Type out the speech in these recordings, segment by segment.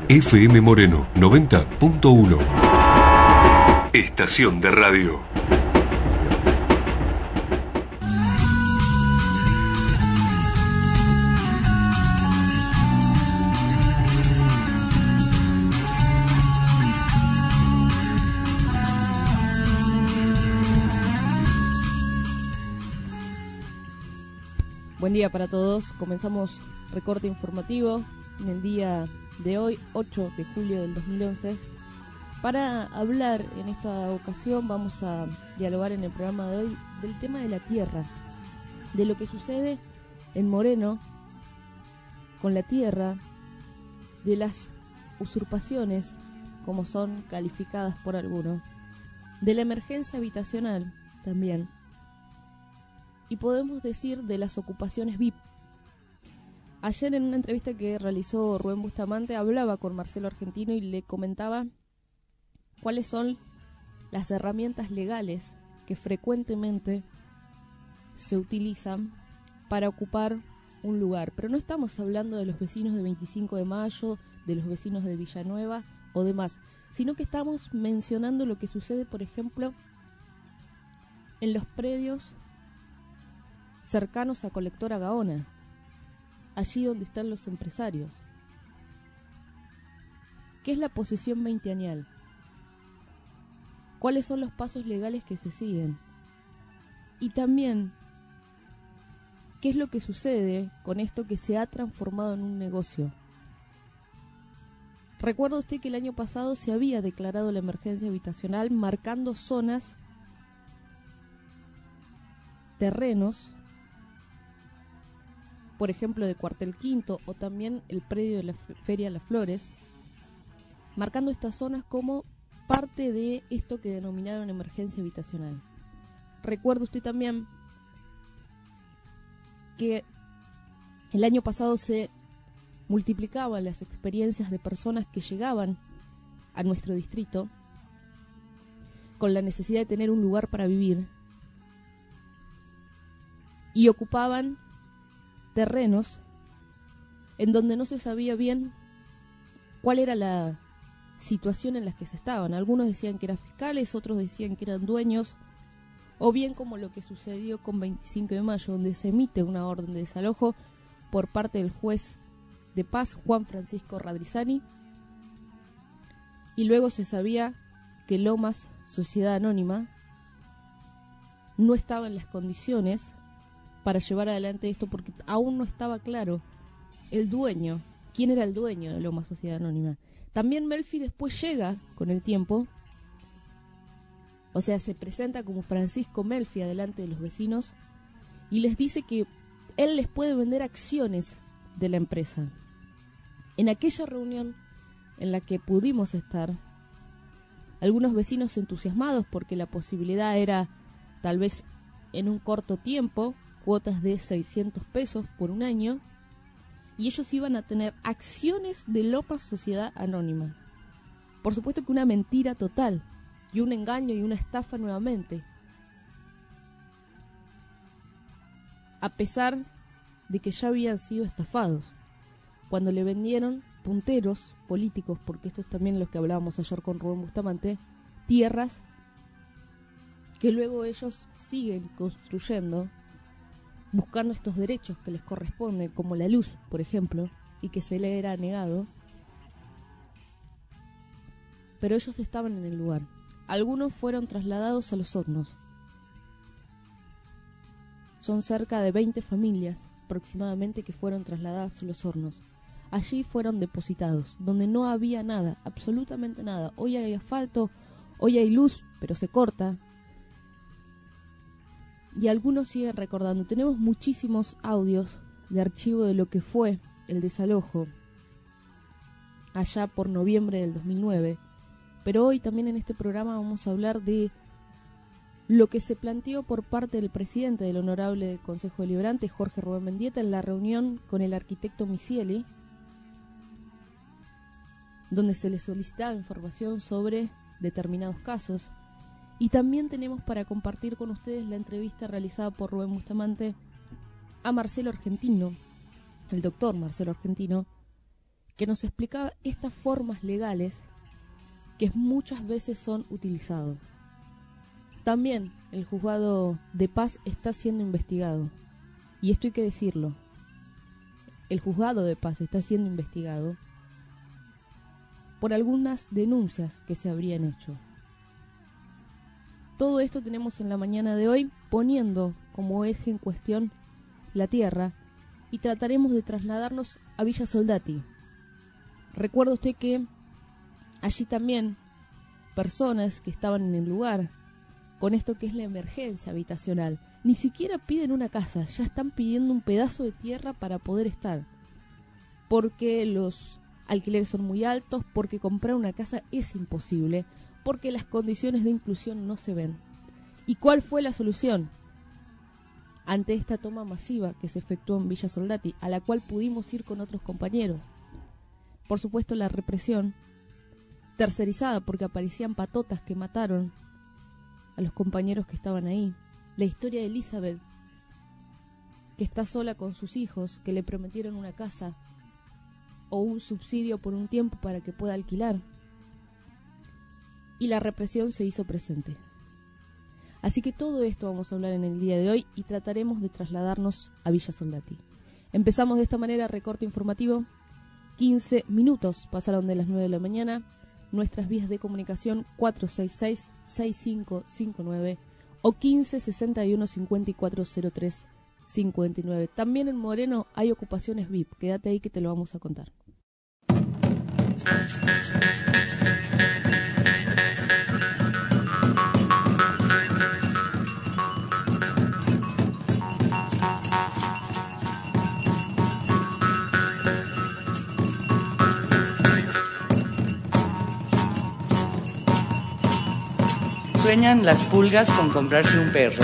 FM Moreno 90.1. Estación de radio. Buen día para todos. Comenzamos recorte informativo en el día de hoy, 8 de julio del 2011. Para hablar en esta ocasión vamos a dialogar en el programa de hoy del tema de la tierra, de lo que sucede en Moreno con la tierra, de las usurpaciones, como son calificadas por algunos, de la emergencia habitacional también. Y podemos decir de las ocupaciones VIP. Ayer en una entrevista que realizó Rubén Bustamante hablaba con Marcelo Argentino y le comentaba cuáles son las herramientas legales que frecuentemente se utilizan para ocupar un lugar. Pero no estamos hablando de los vecinos de 25 de Mayo, de los vecinos de Villanueva o demás, sino que estamos mencionando lo que sucede, por ejemplo, en los predios cercanos a Colectora Gaona, allí donde están los empresarios. ¿Qué es la posesión veinteañal? ¿Cuáles son los pasos legales que se siguen? Y también, ¿qué es lo que sucede con esto que se ha transformado en un negocio? Recuerda usted que el año pasado se había declarado la emergencia habitacional marcando zonas, terrenos, por ejemplo de Cuartel Quinto o también el predio de la Feria Las Flores, marcando estas zonas como parte de esto que denominaron emergencia habitacional. Recuerda usted también que el año pasado se multiplicaban las experiencias de personas que llegaban a nuestro distrito con la necesidad de tener un lugar para vivir y ocupaban terrenos en donde no se sabía bien cuál era la situación en la que se estaban. Algunos decían que eran fiscales, otros decían que eran dueños, o bien como lo que sucedió con 25 de mayo, donde se emite una orden de desalojo por parte del juez de paz, Juan Francisco Radrizani, y luego se sabía que Lomas, Sociedad Anónima, no estaba en las condiciones para llevar adelante esto porque aún no estaba claro el dueño, quién era el dueño de Lomas Sociedad Anónima. También Melfi después llega con el tiempo, o sea, se presenta como Francisco Melfi adelante de los vecinos y les dice que él les puede vender acciones de la empresa. En aquella reunión en la que pudimos estar, algunos vecinos entusiasmados porque la posibilidad era tal vez en un corto tiempo, cuotas de 600 pesos por un año, y ellos iban a tener acciones de Lomas Sociedad Anónima. Por supuesto que una mentira total, y un engaño y una estafa nuevamente. A pesar de que ya habían sido estafados, cuando le vendieron punteros políticos, porque esto es también lo que hablábamos ayer con Rubén Bustamante, tierras que luego ellos siguen construyendo, buscando estos derechos que les corresponden, como la luz, por ejemplo, y que se le era negado. Pero ellos estaban en el lugar. Algunos fueron trasladados a Los Hornos. Son cerca de 20 familias aproximadamente que fueron trasladadas a Los Hornos. Allí fueron depositados, donde no había nada, absolutamente nada. Hoy hay asfalto, hoy hay luz, pero se corta. Y algunos siguen recordando. Tenemos muchísimos audios de archivo de lo que fue el desalojo allá por noviembre del 2009. Pero hoy también en este programa vamos a hablar de lo que se planteó por parte del presidente del Honorable Consejo Deliberante, Jorge Rubén Mendieta, en la reunión con el arquitecto Misieli, donde se le solicitaba información sobre determinados casos. Y también tenemos para compartir con ustedes la entrevista realizada por Rubén Bustamante a Marcelo Argentino, el doctor Marcelo Argentino, que nos explicaba estas formas legales que muchas veces son utilizados. También el juzgado de paz está siendo investigado, y esto hay que decirlo. El juzgado de paz está siendo investigado por algunas denuncias que se habrían hecho. Todo esto tenemos en la mañana de hoy, poniendo como eje en cuestión la tierra, y trataremos de trasladarnos a Villa Soldati. Recuerda usted que allí también personas que estaban en el lugar, con esto que es la emergencia habitacional, ni siquiera piden una casa, ya están pidiendo un pedazo de tierra para poder estar, porque los alquileres son muy altos, porque comprar una casa es imposible, porque las condiciones de inclusión no se ven. ¿Y cuál fue la solución ante esta toma masiva que se efectuó en Villa Soldati, a la cual pudimos ir con otros compañeros? Por supuesto, la represión tercerizada, porque aparecían patotas que mataron a los compañeros que estaban ahí. La historia de Elizabeth, que está sola con sus hijos, que le prometieron una casa o un subsidio por un tiempo para que pueda alquilar. Y la represión se hizo presente. Así que todo esto vamos a hablar en el día de hoy y trataremos de trasladarnos a Villa Soldati. Empezamos de esta manera, recorte informativo. 15 minutos pasaron de las 9 de la mañana. Nuestras vías de comunicación 466-6559 o 1561-5403-59. También en Moreno hay ocupaciones VIP. Quédate ahí que te lo vamos a contar. Sueñan las pulgas con comprarse un perro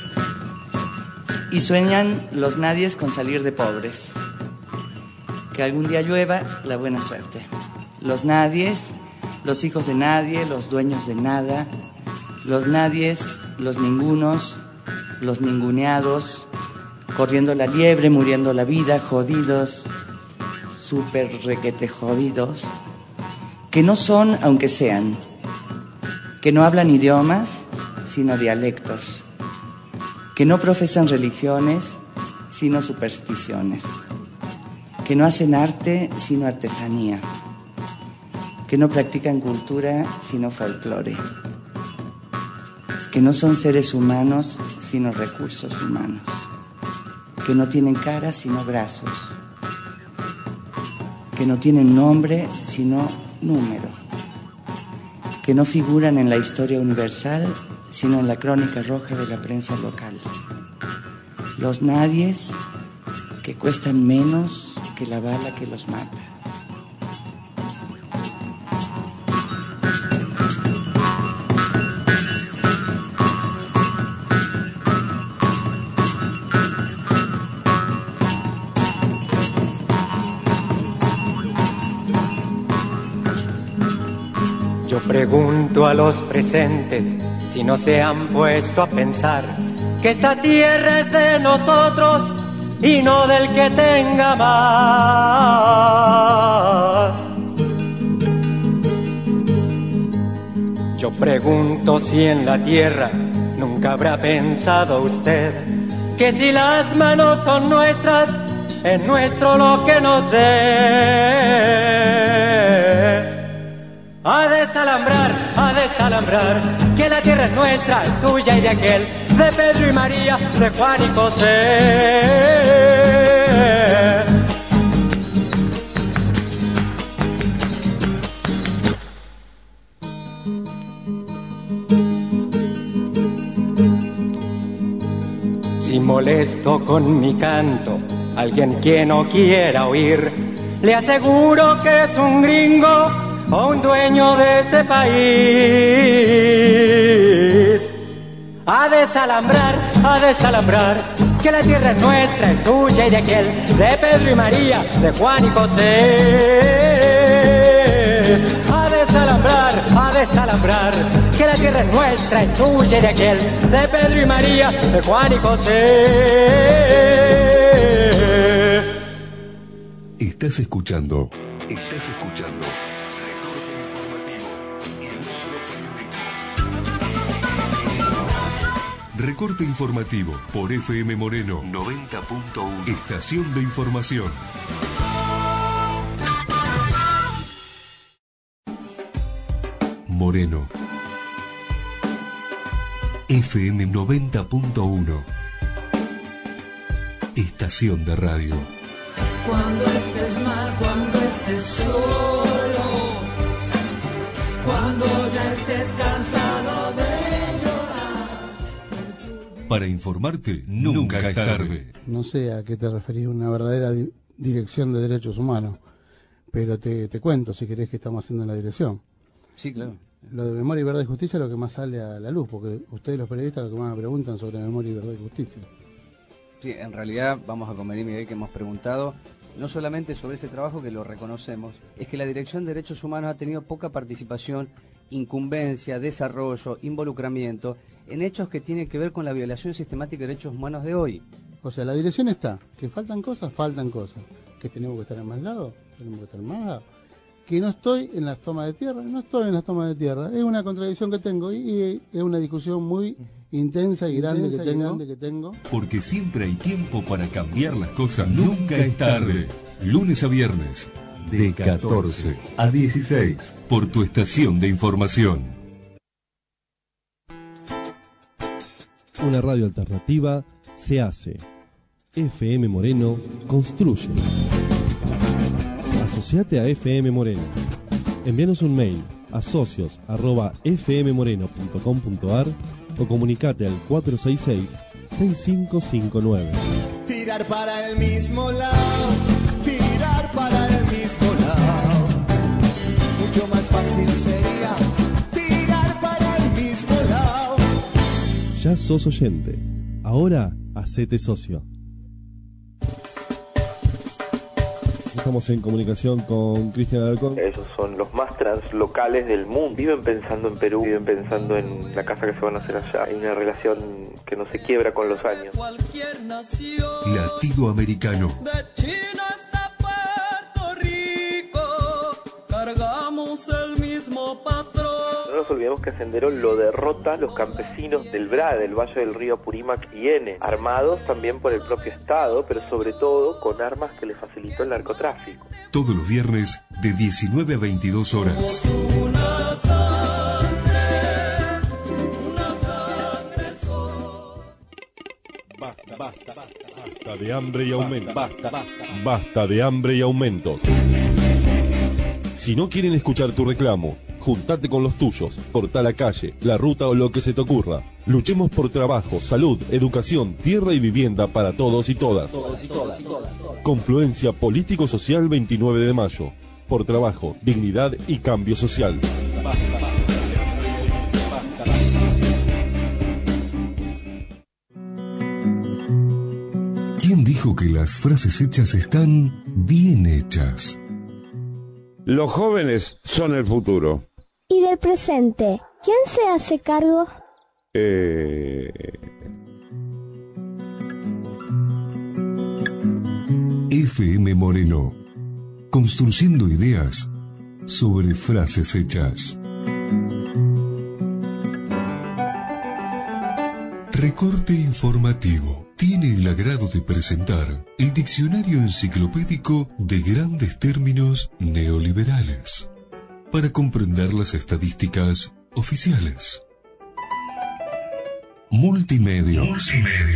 y sueñan los nadies con salir de pobres. Que algún día llueva la buena suerte. Los nadies, los hijos de nadie, los dueños de nada, los nadies, los ningunos, los ninguneados, corriendo la liebre, muriendo la vida, jodidos, súper requete jodidos, que no son aunque sean, que no hablan idiomas, sino dialectos, que no profesan religiones, sino supersticiones, que no hacen arte, sino artesanía, que no practican cultura, sino folclore, que no son seres humanos, sino recursos humanos, que no tienen cara, sino brazos, que no tienen nombre, sino número, que no figuran en la historia universal, sino en la crónica roja de la prensa local. Los nadies que cuestan menos que la bala que los mata. Pregunto a los presentes si no se han puesto a pensar que esta tierra es de nosotros y no del que tenga más. Yo pregunto si en la tierra nunca habrá pensado usted que si las manos son nuestras, es nuestro lo que nos dé. A desalambrar, que la tierra es nuestra, es tuya y de aquel, de Pedro y María, de Juan y José. Si molesto con mi canto a alguien que no quiera oír, le aseguro que es un gringo o un dueño de este país. A desalambrar, que la tierra es nuestra, es tuya y de aquel, de Pedro y María, de Juan y José. A desalambrar, que la tierra es nuestra, es tuya y de aquel, de Pedro y María, de Juan y José. Estás escuchando Recorte Informativo. Recorte Informativo por FM Moreno 90.1. Estación de información. Moreno. FM 90.1. Estación de radio. Cuando estés mal, cuando estés solo, cuando ya estés cansado de llorar. Para informarte, nunca es tarde. No sé a qué te referís, una verdadera dirección de derechos humanos, pero te cuento, si querés, que estamos haciendo en la dirección. Sí, claro. Lo de memoria y verdad y justicia es lo que más sale a la luz, porque ustedes los periodistas lo que más me preguntan sobre memoria y verdad y justicia. Sí, en realidad vamos a convenir, Miguel, que hemos preguntado no solamente sobre ese trabajo, que lo reconocemos, es que la Dirección de Derechos Humanos ha tenido poca participación, incumbencia, desarrollo, involucramiento en hechos que tienen que ver con la violación sistemática de derechos humanos de hoy. O sea, la dirección está, que faltan cosas, que tenemos que estar en más lados, tenemos que estar en más lados, que no estoy en las tomas de tierra, es una contradicción que tengo y es una discusión muy intensa y grande que tengo. Porque siempre hay tiempo para cambiar las cosas, nunca es tarde. Lunes a viernes, de 14 a 16, por tu estación de información. Una radio alternativa se hace. FM Moreno construye. Asociate a FM Moreno. Envíanos un mail a socios@fmmoreno.com.ar o comunicate al 466-6559. Tirar para el mismo lado, tirar para el mismo lado. Mucho más fácil sería tirar para el mismo lado. Ya sos oyente. Ahora, hacete socio. Estamos en comunicación con Cristian Alarcón. Esos son los más translocales del mundo. Viven pensando en Perú, viven pensando en la casa que se van a hacer allá. Hay una relación que no se quiebra con los años. Latido americano. De China hasta Puerto Rico, cargamos el mismo patrón. No nos olvidemos que Sendero lo derrota los campesinos del BRA, del Valle del Río Apurímac y N, armados también por el propio Estado, pero sobre todo con armas que le facilitó el narcotráfico. Todos los viernes de 19 a 22 horas. Basta de hambre y aumentos. Basta de hambre y aumentos. Si no quieren escuchar tu reclamo, juntate con los tuyos, cortá la calle, la ruta o lo que se te ocurra. Luchemos por trabajo, salud, educación, tierra y vivienda para todos y todas. Confluencia Político-Social 29 de mayo. Por trabajo, dignidad y cambio social. ¿Quién dijo que las frases hechas están bien hechas? Los jóvenes son el futuro. ¿Y del presente? ¿Quién se hace cargo? FM Moreno. Construyendo ideas sobre frases hechas. Recorte informativo. Tiene el agrado de presentar el diccionario enciclopédico de grandes términos neoliberales para comprender las estadísticas oficiales. Multimedios.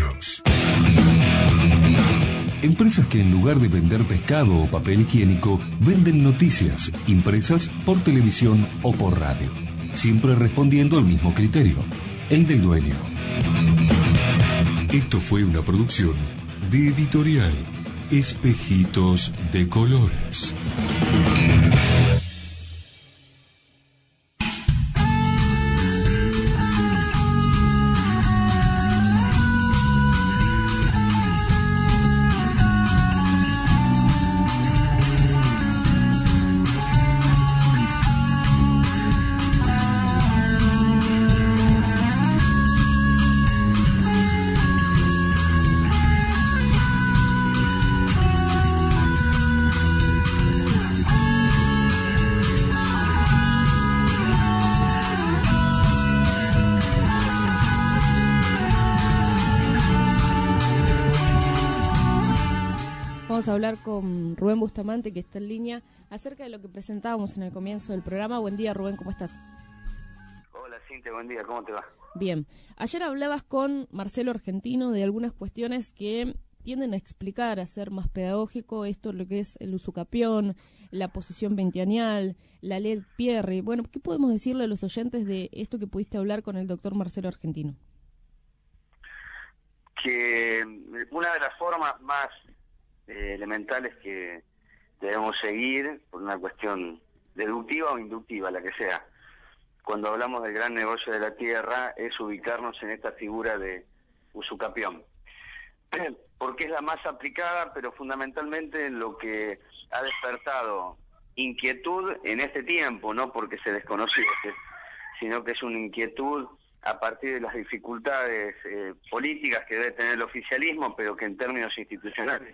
Empresas que en lugar de vender pescado o papel higiénico, venden noticias impresas por televisión o por radio, siempre respondiendo al mismo criterio, el del dueño. Esto fue una producción de Editorial Espejitos de Colores. a hablar con Rubén Bustamante, que está en línea, acerca de lo que presentábamos en el comienzo del programa. Buen día, Rubén, ¿cómo estás? Hola, Cintia, buen día, ¿cómo te va? Bien. Ayer hablabas con Marcelo Argentino de algunas cuestiones que tienden a explicar, a ser más pedagógico esto, lo que es el usucapión, la posesión veinteañal, la ley Pierri. Bueno, ¿qué podemos decirle a los oyentes de esto que pudiste hablar con el doctor Marcelo Argentino? Que una de las formas más elementales que debemos seguir, por una cuestión deductiva o inductiva, la que sea, cuando hablamos del gran negocio de la tierra, es ubicarnos en esta figura de usucapión. Porque es la más aplicada, pero fundamentalmente lo que ha despertado inquietud en este tiempo, no porque se desconociese, sino que es una inquietud a partir de las dificultades políticas que debe tener el oficialismo, pero que en términos institucionales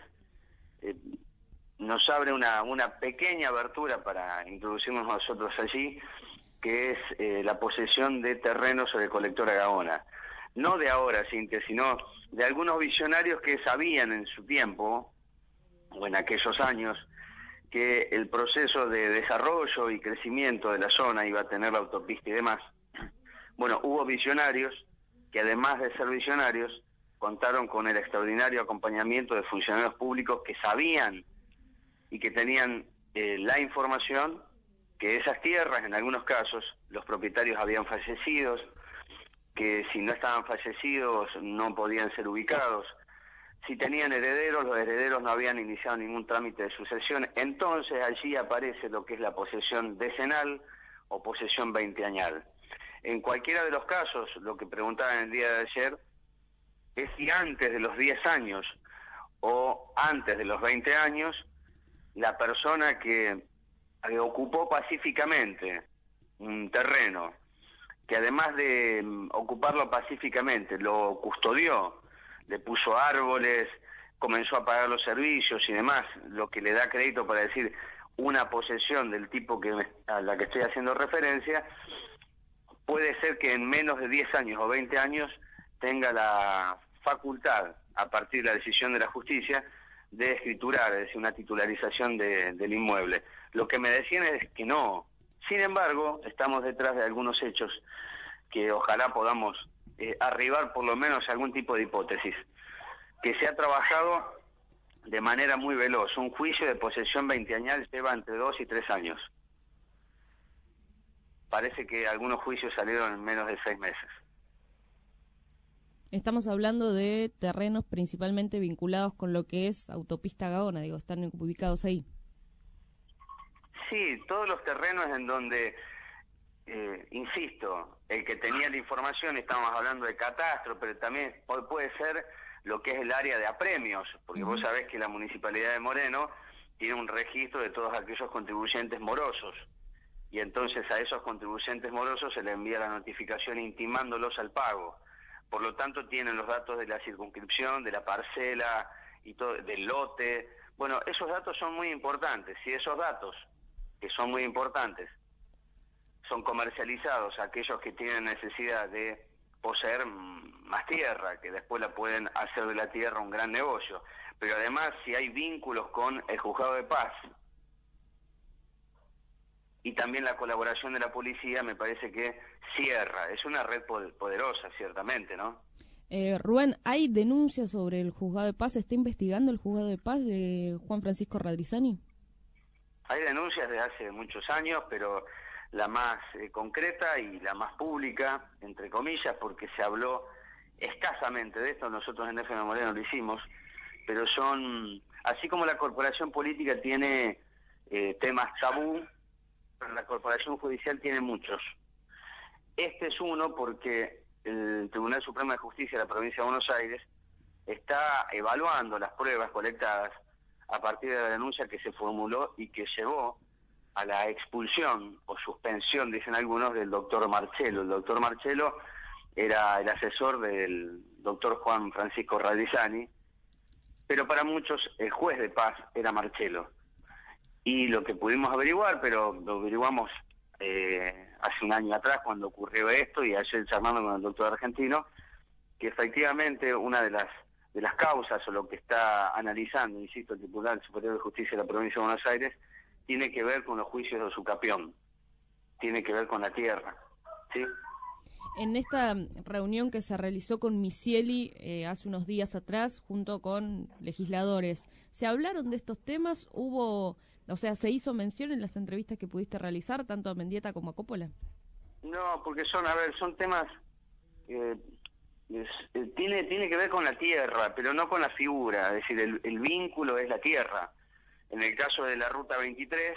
nos abre una pequeña abertura para introducirnos nosotros allí, que es la posesión de terrenos sobre el colector Gaona. No de ahora, Cintia, sino de algunos visionarios que sabían en su tiempo, o en aquellos años, que el proceso de desarrollo y crecimiento de la zona iba a tener la autopista y demás. Bueno, hubo visionarios que, además de ser visionarios, contaron con el extraordinario acompañamiento de funcionarios públicos que sabían y que tenían la información que esas tierras, en algunos casos, los propietarios habían fallecido, que si no estaban fallecidos no podían ser ubicados. Si tenían herederos, los herederos no habían iniciado ningún trámite de sucesión. Entonces allí aparece lo que es la posesión decenal o posesión veinteañal. En cualquiera de los casos, lo que preguntaban el día de ayer, es si antes de los 10 años o antes de los 20 años, la persona que ocupó pacíficamente un terreno, que además de ocuparlo pacíficamente, lo custodió, le puso árboles, comenzó a pagar los servicios y demás, lo que le da crédito para decir una posesión del tipo a la que estoy haciendo referencia, puede ser que en menos de 10 años o 20 años tenga la facultad, a partir de la decisión de la justicia, de escriturar, es decir, una titularización del inmueble. Lo que me decían es que no. Sin embargo, estamos detrás de algunos hechos que ojalá podamos arribar por lo menos a algún tipo de hipótesis. Que se ha trabajado de manera muy veloz. Un juicio de posesión veinteañal lleva entre 2 y 3 años. Parece que algunos juicios salieron en menos de 6 meses. Estamos hablando de terrenos principalmente vinculados con lo que es autopista Gaona, digo, están ubicados ahí. Sí, todos los terrenos en donde, insisto, el que tenía la información, estamos hablando de catastro, pero también puede ser lo que es el área de apremios, porque vos sabés que la Municipalidad de Moreno tiene un registro de todos aquellos contribuyentes morosos, y entonces a esos contribuyentes morosos se les envía la notificación intimándolos al pago. Por lo tanto, tienen los datos de la circunscripción, de la parcela, y todo, del lote. Bueno, esos datos son muy importantes. Si esos datos, que son muy importantes, son comercializados a aquellos que tienen necesidad de poseer más tierra, que después la pueden hacer de la tierra un gran negocio. Pero además, si hay vínculos con el Juzgado de Paz, y también la colaboración de la policía, me parece que cierra. Es una red poderosa, ciertamente, ¿no? Rubén, ¿hay denuncias sobre el Juzgado de Paz? ¿Está investigando el Juzgado de Paz de Juan Francisco Radrizani? Hay denuncias de hace muchos años, pero la más concreta y la más pública, entre comillas, porque se habló escasamente de esto, nosotros en FM Moreno lo hicimos, pero son, así como la corporación política tiene temas tabú, la corporación judicial tiene muchos. Este es uno porque el Tribunal Supremo de Justicia de la Provincia de Buenos Aires está evaluando las pruebas colectadas a partir de la denuncia que se formuló y que llevó a la expulsión o suspensión, dicen algunos, del doctor Marcelo. El doctor Marcelo era el asesor del doctor Juan Francisco Radrizani, pero para muchos el juez de paz era Marcelo. Y lo que pudimos averiguar, pero lo averiguamos hace un año atrás cuando ocurrió esto, y ayer charlando con el doctor Argentino, que efectivamente una de las las causas o lo que está analizando, insisto, el Tribunal Superior de Justicia de la Provincia de Buenos Aires, tiene que ver con los juicios de usucapión, tiene que ver con la tierra, ¿sí? En esta reunión que se realizó con Misieli hace unos días atrás, junto con legisladores, ¿se hablaron de estos temas? ¿Se hizo mención en las entrevistas que pudiste realizar, tanto a Mendieta como a Coppola? No, porque son temas... tiene que ver con la tierra, pero no con la figura, es decir, el vínculo es la tierra. En el caso de la Ruta 23,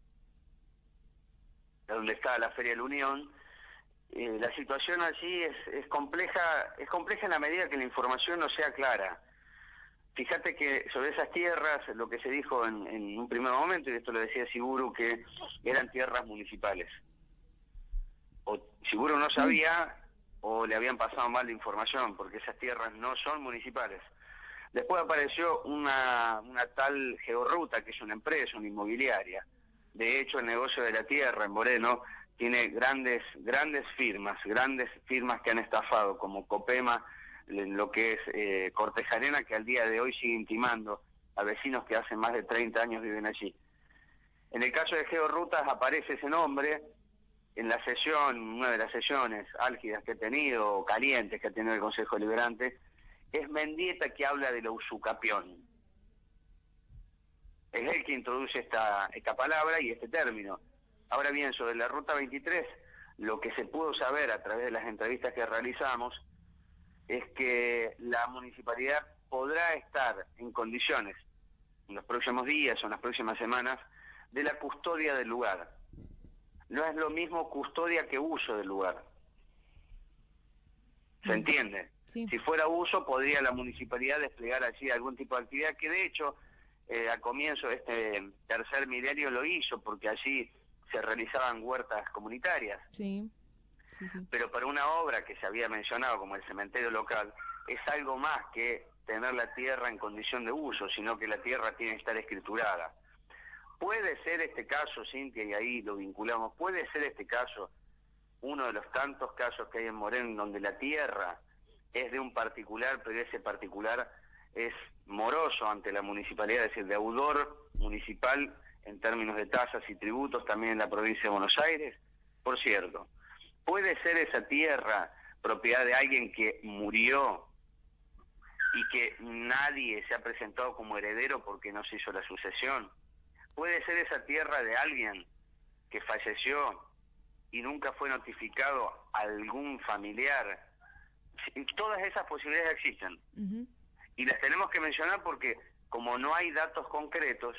donde está la Feria de la Unión, la situación allí es compleja en la medida que la información no sea clara. Fíjate que sobre esas tierras, lo que se dijo en un primer momento, y esto lo decía Siguru, que eran tierras municipales. O Siguru no sabía, o le habían pasado mal la información, porque esas tierras no son municipales. Después apareció una tal Georruta, que es una empresa, una inmobiliaria. De hecho, el negocio de la tierra en Moreno tiene grandes firmas que han estafado, como Copema, en lo que es Cortejarena, que al día de hoy sigue intimando a vecinos que hace más de 30 años viven allí. En el caso de Georrutas aparece ese nombre en la sesión, una de las sesiones álgidas que he tenido, o calientes que ha tenido el Consejo Deliberante, es Mendieta que habla de la usucapión. Es él que introduce esta palabra y este término. Ahora bien, sobre la Ruta 23, lo que se pudo saber a través de las entrevistas que realizamos es que la municipalidad podrá estar en condiciones, en los próximos días o en las próximas semanas, de la custodia del lugar. No es lo mismo custodia que uso del lugar. ¿Se entiende? Sí. Si fuera uso, podría la municipalidad desplegar allí algún tipo de actividad, que de hecho, al comienzo de este tercer milenio lo hizo, porque allí se realizaban huertas comunitarias. Sí. Pero para una obra que se había mencionado como el cementerio local, es algo más que tener la tierra en condición de uso, sino que la tierra tiene que estar escriturada. Puede ser este caso, Cintia, y ahí lo vinculamos, puede ser este caso uno de los tantos casos que hay en Moreno donde la tierra es de un particular, pero ese particular es moroso ante la municipalidad, es decir, deudor municipal en términos de tasas y tributos también en la provincia de Buenos Aires. Por cierto, puede ser esa tierra propiedad de alguien que murió y que nadie se ha presentado como heredero porque no se hizo la sucesión. Puede ser esa tierra de alguien que falleció y nunca fue notificado a algún familiar. Todas esas posibilidades existen. Uh-huh. Y las tenemos que mencionar porque, como no hay datos concretos,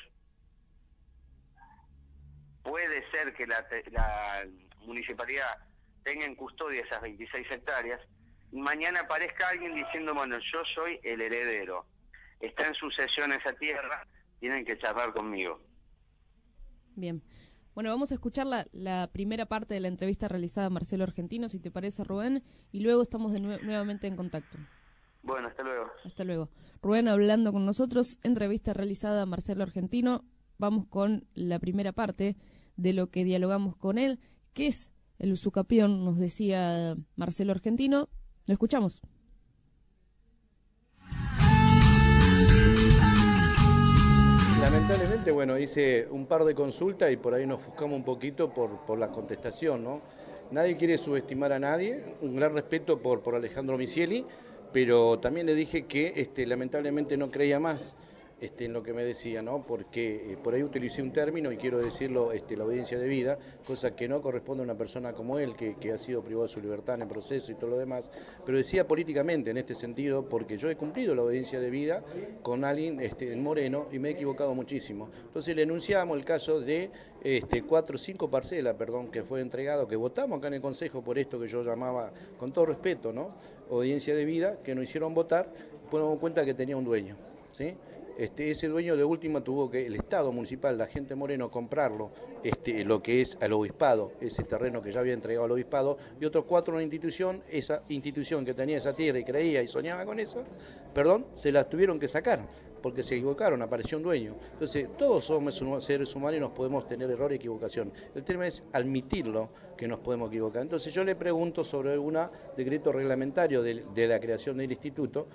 puede ser que la municipalidad tenga en custodia esas 26 hectáreas y mañana aparezca alguien diciendo, bueno, yo soy el heredero, está en sucesión esa tierra, tienen que charlar conmigo. Bien. Bueno, vamos a escuchar la primera parte de la entrevista realizada a Marcelo Argentino, si te parece, Rubén, y luego estamos nuevamente en contacto. Bueno, hasta luego. Hasta luego. Rubén hablando con nosotros, entrevista realizada a Marcelo Argentino. Vamos con la primera parte de lo que dialogamos con él, que es el usucapión, nos decía Marcelo Argentino. Lo escuchamos. Lamentablemente, bueno, hice un par de consultas y por ahí nos ofuscamos un poquito por la contestación, ¿no? Nadie quiere subestimar a nadie, un gran respeto por Alejandro Misieli, pero también le dije que lamentablemente no creía más en lo que me decía, ¿no? Porque por ahí utilicé un término y quiero decirlo, la audiencia de vida, cosa que no corresponde a una persona como él, que ha sido privado de su libertad en el proceso y todo lo demás, pero decía políticamente en este sentido, porque yo he cumplido la audiencia de vida con alguien en Moreno y me he equivocado muchísimo. Entonces le enunciamos el caso de 4 o 5 parcelas, que fue entregado, que votamos acá en el Consejo por esto que yo llamaba, con todo respeto, ¿no? Audiencia de vida, que nos hicieron votar, pues nos dimos cuenta que tenía un dueño, ¿sí? Ese dueño de última tuvo que el Estado municipal, la gente Moreno, comprarlo, lo que es al obispado, ese terreno que ya había entregado al obispado, y otros 4 una institución, esa institución que tenía esa tierra y creía y soñaba con eso, se las tuvieron que sacar, porque se equivocaron, apareció un dueño. Entonces, todos somos seres humanos y nos podemos tener error y equivocación. El tema es admitirlo, que nos podemos equivocar. Entonces yo le pregunto sobre algún decreto reglamentario de la creación del instituto,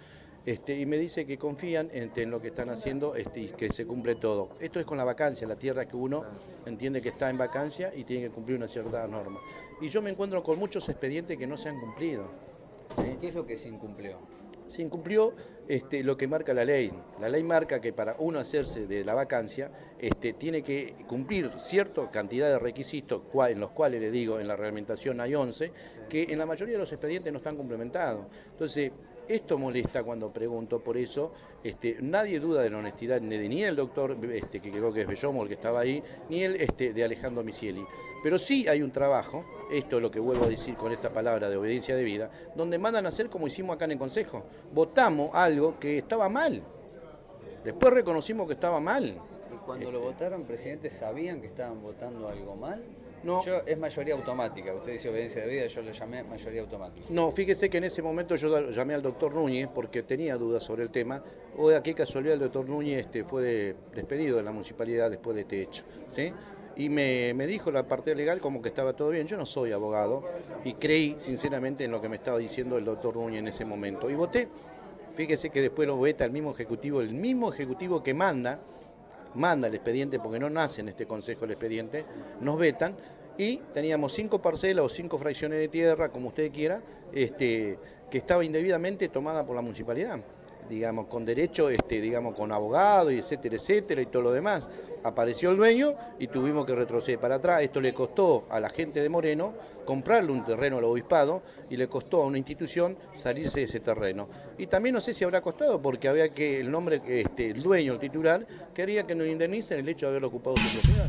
y me dice que confían en lo que están haciendo y que se cumple todo. Esto es con la vacancia, la tierra que uno entiende que está en vacancia y tiene que cumplir una cierta norma. Y yo me encuentro con muchos expedientes que no se han cumplido. ¿Sí? ¿Qué es lo que se incumplió? Se incumplió lo que marca la ley. La ley marca que para uno hacerse de la vacancia tiene que cumplir cierta cantidad de requisitos, en los cuales, le digo, en la reglamentación hay 11, que en la mayoría de los expedientes no están complementados. Entonces, esto molesta cuando pregunto, por eso nadie duda de la honestidad ni el doctor, que creo que es Bellomo el que estaba ahí, ni el de Alejandro Misieli. Pero sí hay un trabajo, esto es lo que vuelvo a decir con esta palabra de obediencia de vida, donde mandan a hacer como hicimos acá en el Consejo. Votamos algo que estaba mal. Después reconocimos que estaba mal. ¿Y cuando lo votaron, presidente, sabían que estaban votando algo mal? No. Es mayoría automática. Usted dice obediencia de vida, yo lo llamé mayoría automática. No, fíjese que en ese momento yo llamé al doctor Núñez porque tenía dudas sobre el tema. O de qué casualidad el doctor Núñez fue despedido de la municipalidad después de este hecho, ¿sí? Y me dijo la parte legal como que estaba todo bien. Yo no soy abogado y creí sinceramente en lo que me estaba diciendo el doctor Núñez en ese momento. Y voté. Fíjese que después lo veta el mismo ejecutivo que manda el expediente, porque no nace en este consejo el expediente, nos vetan, y teníamos 5 parcelas o 5 fracciones de tierra, como usted quiera, que estaba indebidamente tomada por la municipalidad, digamos, con derecho, digamos, con abogado, y etcétera, y todo lo demás. Apareció el dueño y tuvimos que retroceder para atrás. Esto le costó a la gente de Moreno comprarle un terreno al obispado y le costó a una institución salirse de ese terreno. Y también no sé si habrá costado porque había que el nombre, el dueño, el titular, quería que nos indemnicen el hecho de haber ocupado su propiedad.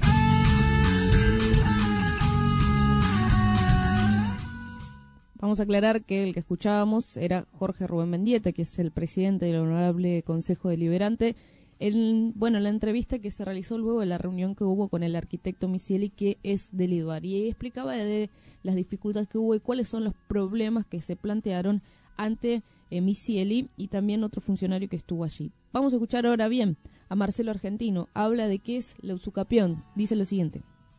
Vamos a aclarar que el que escuchábamos era Jorge Rubén Mendieta, que es el presidente del Honorable Consejo Deliberante. En la entrevista que se realizó luego de la reunión que hubo con el arquitecto Misieli, que es del IDUAR, y explicaba de las dificultades que hubo y cuáles son los problemas que se plantearon ante Misieli y también otro funcionario que estuvo allí. Vamos a escuchar ahora bien a Marcelo Argentino. Habla de qué es la usucapión. Dice lo siguiente.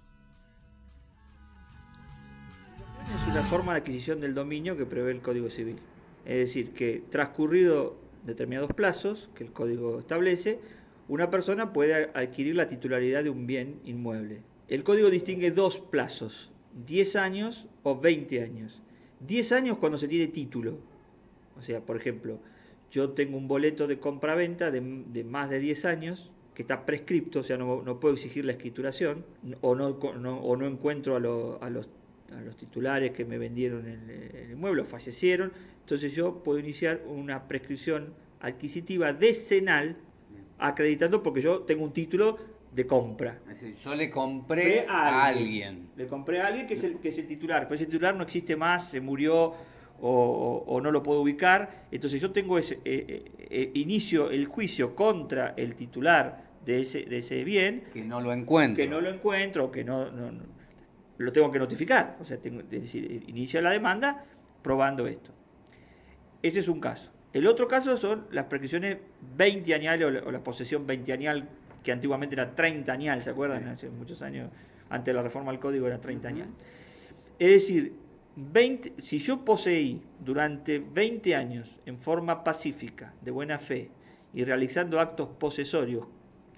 Es una forma de adquisición del dominio que prevé el Código Civil. Es decir, que transcurrido determinados plazos que el Código establece, una persona puede adquirir la titularidad de un bien inmueble. El Código distingue 2 plazos, 10 años o 20 años. 10 años cuando se tiene título. O sea, por ejemplo, yo tengo un boleto de compra-venta de más de 10 años que está prescripto, o sea, no puedo exigir la escrituración, o no encuentro a los titulares que me vendieron el inmueble, fallecieron. Entonces yo puedo iniciar una prescripción adquisitiva decenal acreditando porque yo tengo un título de compra. Es decir, yo le compré a alguien. Le compré a alguien que es el titular, pero ese titular no existe más, se murió o no lo puedo ubicar. Entonces yo tengo inicio el juicio contra el titular de ese bien. Que no lo encuentro. Que no lo encuentro, que no lo tengo que notificar. O sea, es decir, inicia la demanda probando esto. Ese es un caso. El otro caso son las prescripciones 20-añales o la posesión 20-añal, que antiguamente era 30-añal, ¿se acuerdan? Sí. Hace muchos años, antes de la reforma al código era 30-añal. Es decir, si yo poseí durante 20 años en forma pacífica, de buena fe, y realizando actos posesorios,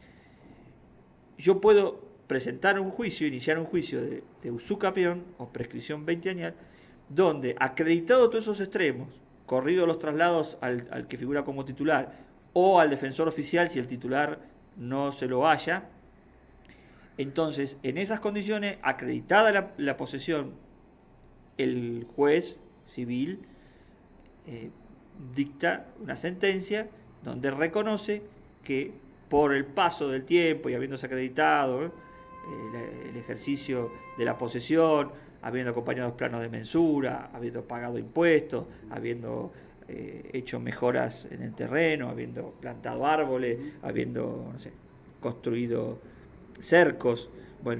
yo puedo presentar un juicio, iniciar un juicio de usucapión o prescripción 20-añal, donde, acreditado todos esos extremos, corridos los traslados al que figura como titular o al defensor oficial si el titular no se lo halla, entonces en esas condiciones, acreditada la posesión, el juez civil dicta una sentencia donde reconoce que por el paso del tiempo y habiéndose acreditado el ejercicio de la posesión, habiendo acompañado planos de mensura, habiendo pagado impuestos, habiendo hecho mejoras en el terreno, habiendo plantado árboles, habiendo construido cercos,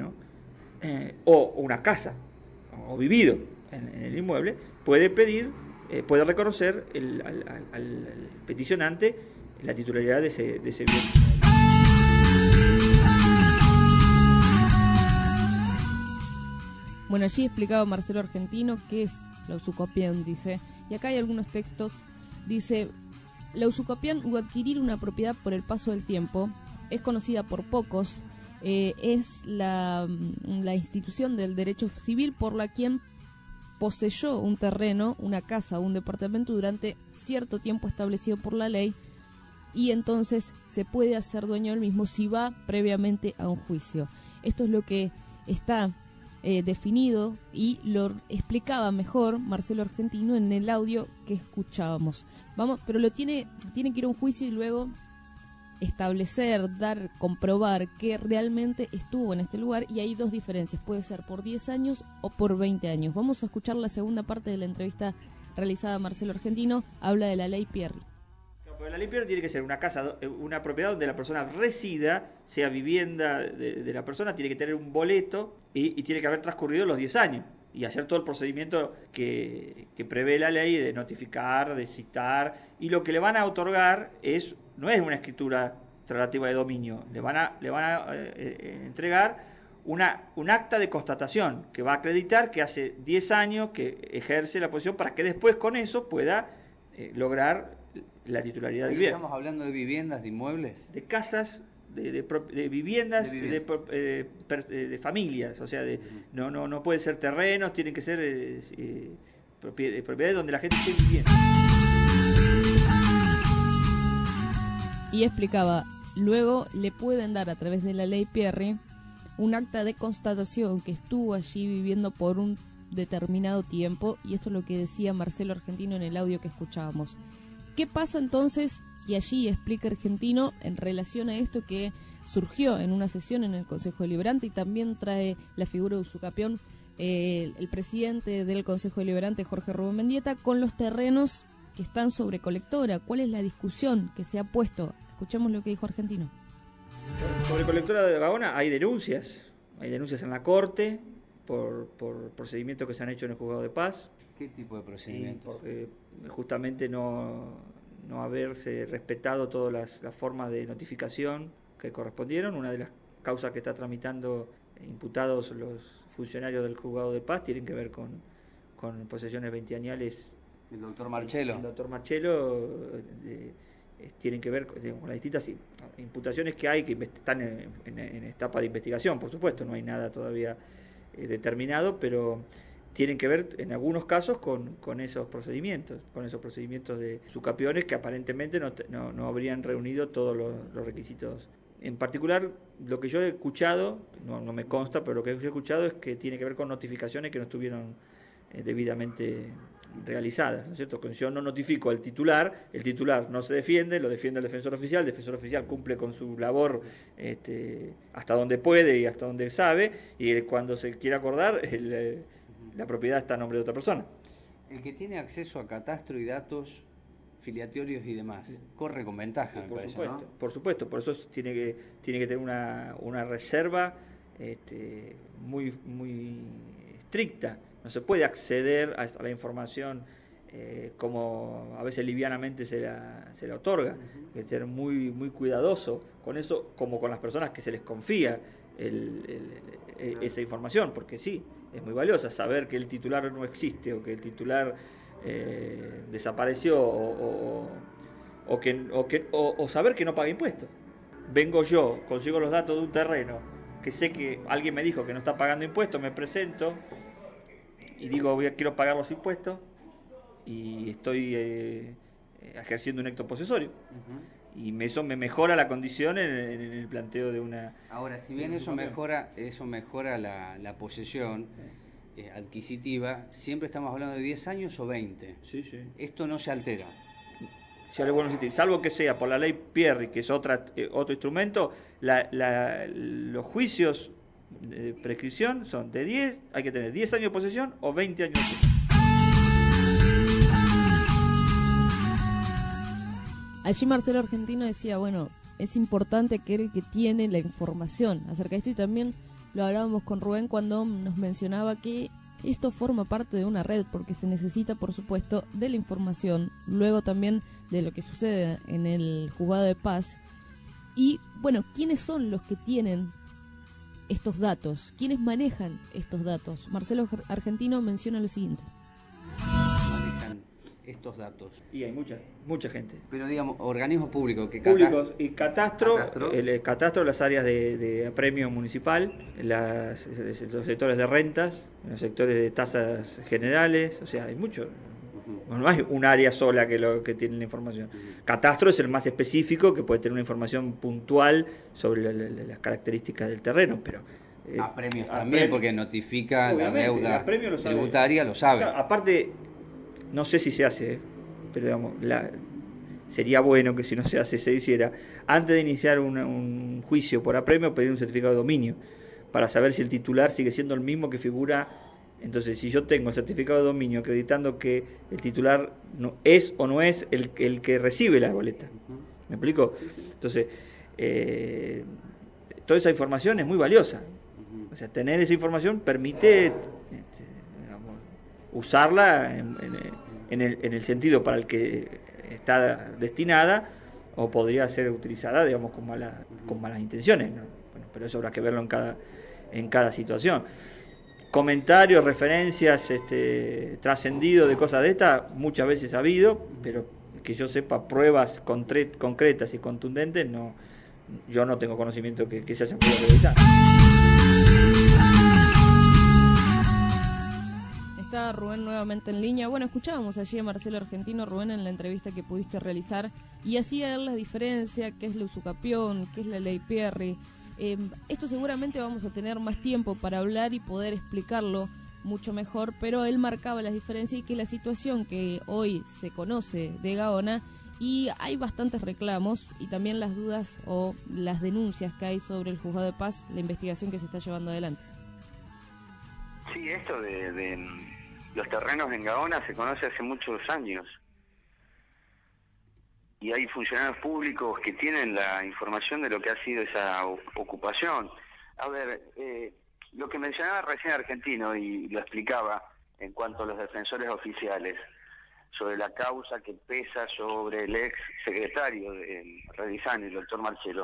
o una casa, o vivido en el inmueble, puede reconocer al peticionante la titularidad de ese bien. Bueno, allí explicaba Marcelo Argentino qué es la usucapión, dice, y acá hay algunos textos, dice, La usucapión o adquirir una propiedad por el paso del tiempo es conocida por pocos. Es la institución del derecho civil por la quien poseyó un terreno, una casa o un departamento durante cierto tiempo establecido por la ley, y entonces se puede hacer dueño del mismo si va previamente a un juicio. Esto es lo que está definido y lo explicaba mejor Marcelo Argentino en el audio que escuchábamos. Pero tiene que ir a un juicio y luego establecer, comprobar que realmente estuvo en este lugar, y hay dos diferencias, puede ser por 10 años o por 20 años. Vamos a escuchar la segunda parte de la entrevista realizada a Marcelo Argentino. Habla de la ley Pierri. La ley Pierri tiene que ser una casa, una propiedad donde la persona resida, sea vivienda de la persona, tiene que tener un boleto y tiene que haber transcurrido los 10 años y hacer todo el procedimiento que prevé la ley de notificar, de citar, y lo que le van a otorgar no es una escritura relativa de dominio, le van a entregar un acta de constatación que va a acreditar que hace 10 años que ejerce la posición, para que después con eso pueda lograr la titularidad del bien. ¿Estamos hablando de viviendas, de inmuebles? De casas, de viviendas, de familias, o sea, no pueden ser terrenos, tienen que ser propiedades donde la gente esté viviendo. Y explicaba, luego le pueden dar a través de la ley Pierri un acta de constatación que estuvo allí viviendo por un determinado tiempo, y esto es lo que decía Marcelo Argentino en el audio que escuchábamos. ¿Qué pasa entonces? Y allí explica Argentino en relación a esto que surgió en una sesión en el Consejo Deliberante, y también trae la figura de usucapión el presidente del Consejo Deliberante, Jorge Rubén Mendieta, con los terrenos que están sobre colectora. ¿Cuál es la discusión que se ha puesto? Escuchemos lo que dijo Argentino. Sobre colectora de Gaona hay denuncias en la Corte por procedimientos que se han hecho en el Juzgado de Paz. ¿Qué tipo de procedimientos? Porque justamente no haberse respetado todas las formas de notificación que correspondieron. Una de las causas que está tramitando imputados los funcionarios del Juzgado de Paz tienen que ver con posesiones 20-añales. El doctor Marchelo. El doctor Marchelo tienen que ver con las distintas imputaciones que hay, que están en etapa de investigación, por supuesto, no hay nada todavía determinado, pero tienen que ver en algunos casos con esos procedimientos de usucapiones que aparentemente no habrían reunido todos los requisitos. En particular, lo que yo he escuchado, no me consta, pero lo que yo he escuchado es que tiene que ver con notificaciones que no estuvieron debidamente realizadas, ¿no es cierto? Cuando yo no notifico al titular, el titular no se defiende, lo defiende el defensor oficial cumple con su labor hasta donde puede y hasta donde sabe, y cuando se quiere acordar, la propiedad está a nombre de otra persona. El que tiene acceso a catastro y datos filiatorios y demás, corre con ventaja, me parece, ¿no? Por supuesto, por eso tiene que tener una reserva muy estricta. No se puede acceder a la información como a veces livianamente se la otorga. Hay que ser muy cuidadoso con eso, como con las personas que se les confía esa información, porque sí, es muy valiosa saber que el titular no existe, o que el titular desapareció, o saber que no paga impuestos. Vengo yo, consigo los datos de un terreno que sé que alguien me dijo que no está pagando impuestos, me presento y digo quiero pagar los impuestos, y estoy ejerciendo un acto posesorio. Y eso me mejora la condición en el planteo de una... Ahora, si bien eso mejora la posesión adquisitiva, siempre estamos hablando de 10 años o 20. Sí. Esto no se altera. Salvo que sea por la ley Pierri, que es otro instrumento, los juicios de prescripción son de 10, hay que tener 10 años de posesión o 20 años de posesión. Allí Marcelo Argentino decía, bueno, es importante que el que tiene la información acerca de esto, y también lo hablábamos con Rubén cuando nos mencionaba que esto forma parte de una red, porque se necesita, por supuesto, de la información, luego también de lo que sucede en el Juzgado de Paz. Y, bueno, ¿quiénes son los que tienen estos datos? ¿Quiénes manejan estos datos? Marcelo Argentino menciona lo siguiente. Manejan estos datos? Y hay mucha gente. Pero digamos, organismos públicos que públicos y catastro. El catastro, las áreas de apremio municipal, los sectores de rentas, los sectores de tasas generales, o sea, hay mucho. No hay un área sola que tiene la información. Catastro es el más específico, que puede tener una información puntual sobre las características del terreno, pero apremios también, porque notifica la deuda tributaria, lo sabe. Claro, aparte, no sé si se hace, pero digamos, sería bueno que si no se hace, se hiciera, antes de iniciar un juicio por apremio, pedir un certificado de dominio, para saber si el titular sigue siendo el mismo que figura. Entonces, si yo tengo el certificado de dominio acreditando que el titular no es o no es el que recibe la boleta, ¿me explico? Entonces, toda esa información es muy valiosa. O sea, tener esa información permite usarla en el sentido para el que está destinada, o podría ser utilizada, digamos, con malas intenciones, ¿no? Bueno, pero eso habrá que verlo en cada situación. Comentarios, referencias, trascendido de cosas de estas, muchas veces ha habido, pero que yo sepa pruebas concretas y contundentes, no, yo no tengo conocimiento que se hayan podido realizar. Está Rubén nuevamente en línea. Bueno, escuchábamos allí a Marcelo Argentino, Rubén, en la entrevista que pudiste realizar, y hacía él la diferencia, qué es la usucapión, qué es la ley Pierri. Esto seguramente vamos a tener más tiempo para hablar y poder explicarlo mucho mejor, pero él marcaba las diferencias y que la situación que hoy se conoce de Gaona, y hay bastantes reclamos y también las dudas o las denuncias que hay sobre el juzgado de paz, la investigación que se está llevando adelante. Sí, esto de los terrenos en Gaona se conoce hace muchos años. Y hay funcionarios públicos que tienen la información de lo que ha sido esa ocupación. A ver, lo que mencionaba recién Argentino, y lo explicaba en cuanto a los defensores oficiales, sobre la causa que pesa sobre el ex secretario de Redizani, el doctor Marcelo.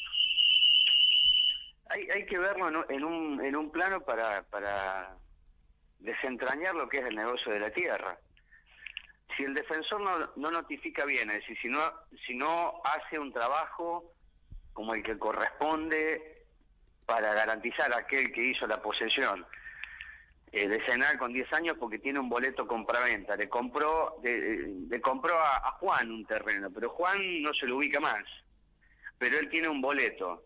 Hay que verlo en un plano para desentrañar lo que es el negocio de la tierra. Si el defensor no notifica bien, es decir, si no hace un trabajo como el que corresponde para garantizar a aquel que hizo la posesión decenal con 10 años porque tiene un boleto compraventa, le compró a Juan un terreno, pero Juan no se lo ubica más, pero él tiene un boleto.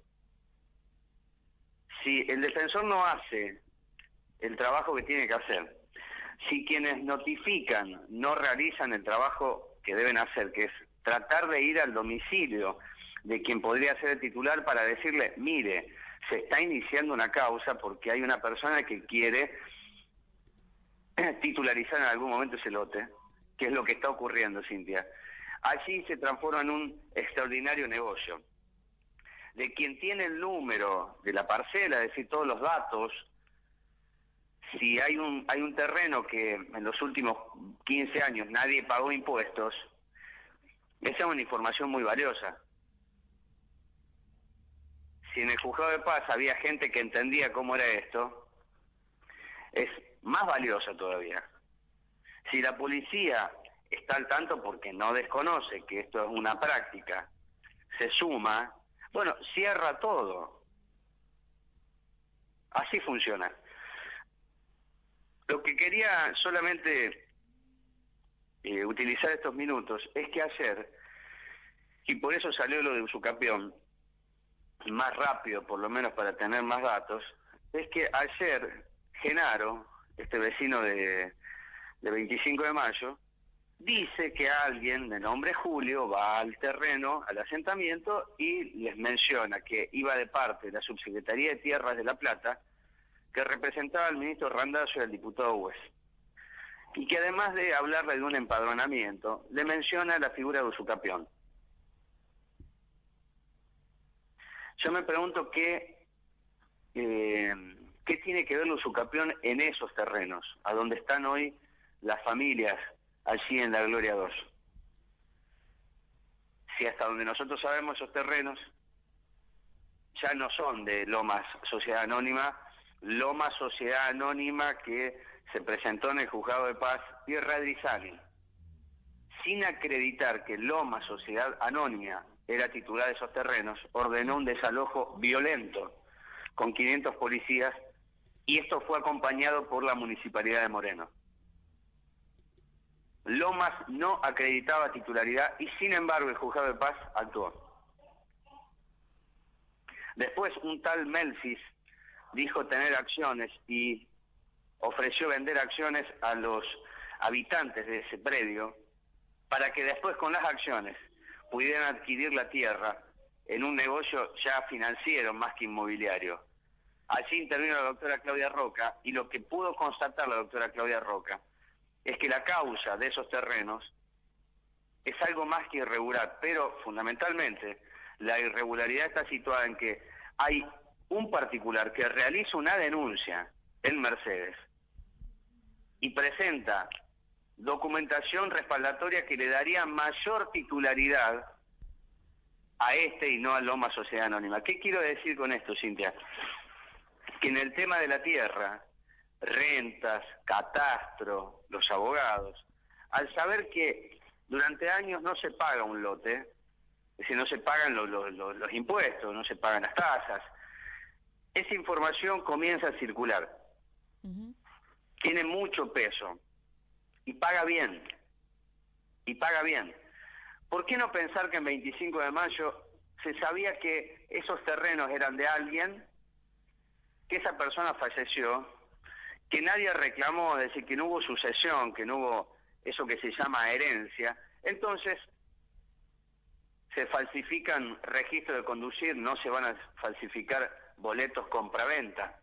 Si el defensor no hace el trabajo que tiene que hacer, si quienes notifican no realizan el trabajo que deben hacer, que es tratar de ir al domicilio de quien podría ser el titular para decirle, mire, se está iniciando una causa porque hay una persona que quiere titularizar en algún momento ese lote, que es lo que está ocurriendo, Cintia. Allí se transforma en un extraordinario negocio. De quien tiene el número de la parcela, es decir, todos los datos. Si hay un terreno que en los últimos 15 años nadie pagó impuestos, esa es una información muy valiosa. Si en el juzgado de paz había gente que entendía cómo era esto, es más valiosa todavía. Si la policía está al tanto porque no desconoce que esto es una práctica, se suma, bueno, cierra todo. Así funciona. Lo que quería solamente utilizar estos minutos es que ayer, y por eso salió lo de Usucapión, más rápido por lo menos para tener más datos, es que ayer Genaro, este vecino de 25 de mayo, dice que alguien de nombre Julio va al terreno, al asentamiento, y les menciona que iba de parte de la Subsecretaría de Tierras de La Plata, que representaba al ministro Randazzo y al diputado Hues. Y que además de hablarle de un empadronamiento, le menciona la figura de Usucapión. Yo me pregunto qué tiene que ver Usucapión en esos terrenos, a donde están hoy las familias, allí en la Gloria 2. Si hasta donde nosotros sabemos esos terrenos ya no son de Lomas Sociedad Anónima, Lomas Sociedad Anónima que se presentó en el Juzgado de Paz y Redizani. sin acreditar que Loma Sociedad Anónima era titular de esos terrenos, ordenó un desalojo violento con 500 policías, y esto fue acompañado por la Municipalidad de Moreno. Lomas no acreditaba titularidad y sin embargo el Juzgado de Paz actuó. Después un tal Melfis dijo tener acciones y ofreció vender acciones a los habitantes de ese predio para que después con las acciones pudieran adquirir la tierra en un negocio ya financiero más que inmobiliario. Allí intervino la doctora Claudia Roca, y lo que pudo constatar la doctora Claudia Roca es que la causa de esos terrenos es algo más que irregular, pero fundamentalmente la irregularidad está situada en que hay un particular que realiza una denuncia en Mercedes y presenta documentación respaldatoria que le daría mayor titularidad a este y no a Loma Sociedad Anónima. ¿Qué quiero decir con esto, Cintia? Que en el tema de la tierra, rentas, catastro, los abogados, al saber que durante años no se paga un lote, es decir, no se pagan los impuestos, no se pagan las tasas, esa información comienza a circular. Tiene mucho peso y paga bien. ¿Por qué no pensar que en 25 de mayo se sabía que esos terrenos eran de alguien, que esa persona falleció, que nadie reclamó, es decir, que no hubo sucesión, que no hubo eso que se llama herencia? Entonces se falsifican registros de conducir, no se van a falsificar boletos compraventa.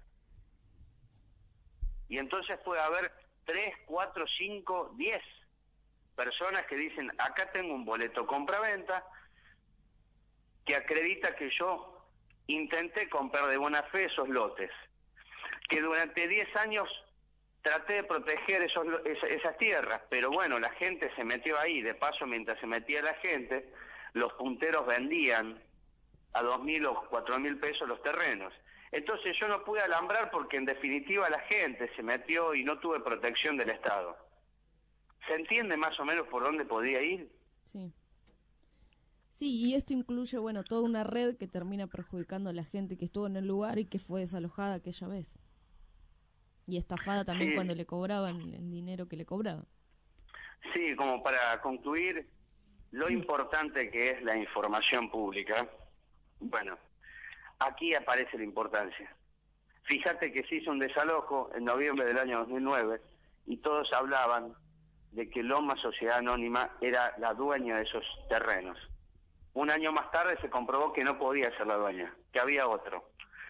Y entonces puede haber 3, 4, 5, 10 personas que dicen, acá tengo un boleto compraventa que acredita que yo intenté comprar de buena fe esos lotes, que durante 10 años traté de proteger esas tierras, pero bueno, la gente se metió ahí. De paso, mientras se metía la gente, los punteros vendían a 2.000 o 4.000 pesos los terrenos. Entonces yo no pude alambrar porque en definitiva la gente se metió y no tuve protección del Estado. ¿Se entiende más o menos por dónde podía ir? Sí. Sí, y esto incluye, bueno, toda una red que termina perjudicando a la gente que estuvo en el lugar y que fue desalojada aquella vez. Y estafada también Sí. cuando le cobraban el dinero que le cobraban. Sí, como para concluir, lo importante que es la información pública, bueno, aquí aparece la importancia. Fíjate que se hizo un desalojo en noviembre del año 2009 y todos hablaban de que Loma Sociedad Anónima era la dueña de esos terrenos. Un año más tarde se comprobó que no podía ser la dueña, que había otro.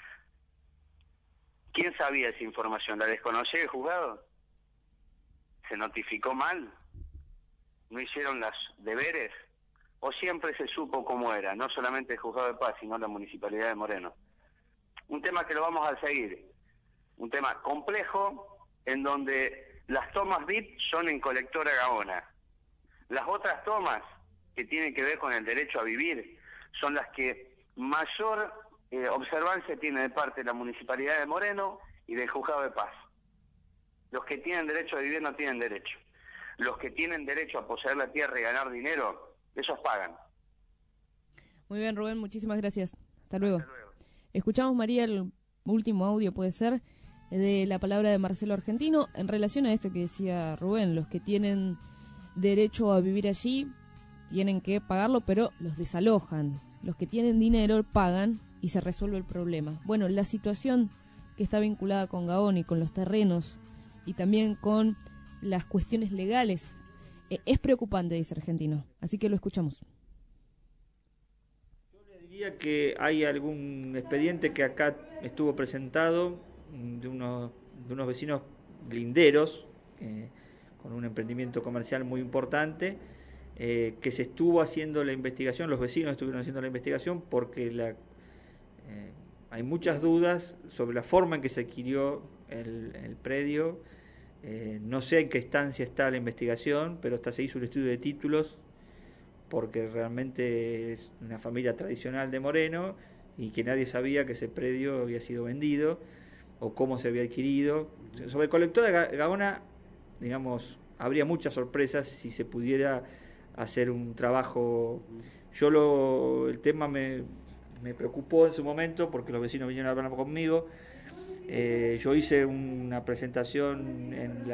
¿Quién sabía esa información? ¿La desconocía el juzgado? ¿Se notificó mal? ¿No hicieron los deberes? ¿O siempre se supo cómo era? No solamente el Juzgado de Paz, sino la Municipalidad de Moreno. Un tema que lo vamos a seguir. Un tema complejo en donde las tomas VIP son en Colectora Gaona. Las otras tomas que tienen que ver con el derecho a vivir son las que mayor observancia tiene de parte de la Municipalidad de Moreno y del Juzgado de Paz. Los que tienen derecho a vivir no tienen derecho. Los que tienen derecho a poseer la tierra y ganar dinero, esos pagan. Muy bien, Rubén, muchísimas gracias. Hasta luego. Escuchamos, María, el último audio, puede ser, de la palabra de Marcelo Argentino en relación a esto que decía Rubén. Los que tienen derecho a vivir allí tienen que pagarlo, pero los desalojan. Los que tienen dinero pagan y se resuelve el problema. Bueno, la situación que está vinculada con Gaona y con los terrenos y también con las cuestiones legales es preocupante, dice Argentino. Así que lo escuchamos. Yo le diría que hay algún expediente que acá estuvo presentado de unos vecinos linderos con un emprendimiento comercial muy importante, que se estuvo haciendo la investigación, los vecinos estuvieron haciendo la investigación porque hay muchas dudas sobre la forma en que se adquirió el predio. No sé en qué instancia está la investigación, pero hasta se hizo un estudio de títulos porque realmente es una familia tradicional de Moreno y que nadie sabía que ese predio había sido vendido o cómo se había adquirido. Sobre el colector de Gaona, digamos, habría muchas sorpresas si se pudiera hacer un trabajo. El tema me preocupó en su momento porque los vecinos vinieron a hablar conmigo. Yo hice una presentación en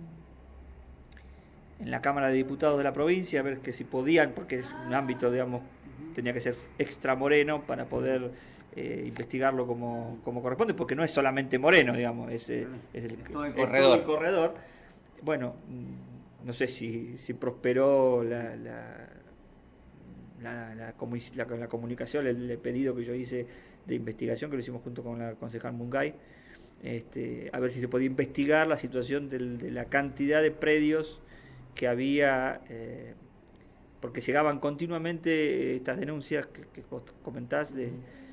la Cámara de Diputados de la provincia, a ver que si podían, porque es un ámbito, digamos, tenía que ser extra Moreno para poder investigarlo como corresponde, porque no es solamente Moreno, digamos, es todo el corredor. Bueno, no sé si prosperó la comunicación, el pedido que yo hice de investigación, que lo hicimos junto con la concejal Mungay, a ver si se podía investigar la situación de la cantidad de predios que había, porque llegaban continuamente estas denuncias que vos comentás de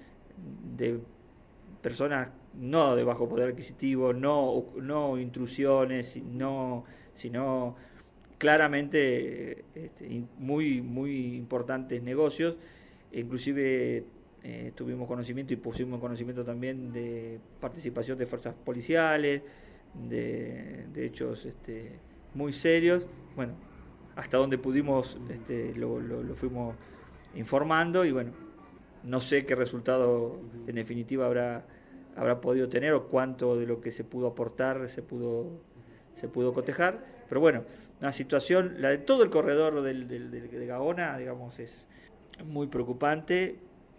personas no de bajo poder adquisitivo, no intrusiones, sino claramente muy importantes negocios. Inclusive tuvimos conocimiento y pusimos conocimiento también de participación de fuerzas policiales, de hechos muy serios. Bueno, hasta donde pudimos lo fuimos informando, y bueno, no sé qué resultado en definitiva habrá podido tener, o cuánto de lo que se pudo aportar se pudo cotejar, pero bueno, una situación, la de todo el corredor de Gaona, digamos, es muy preocupante,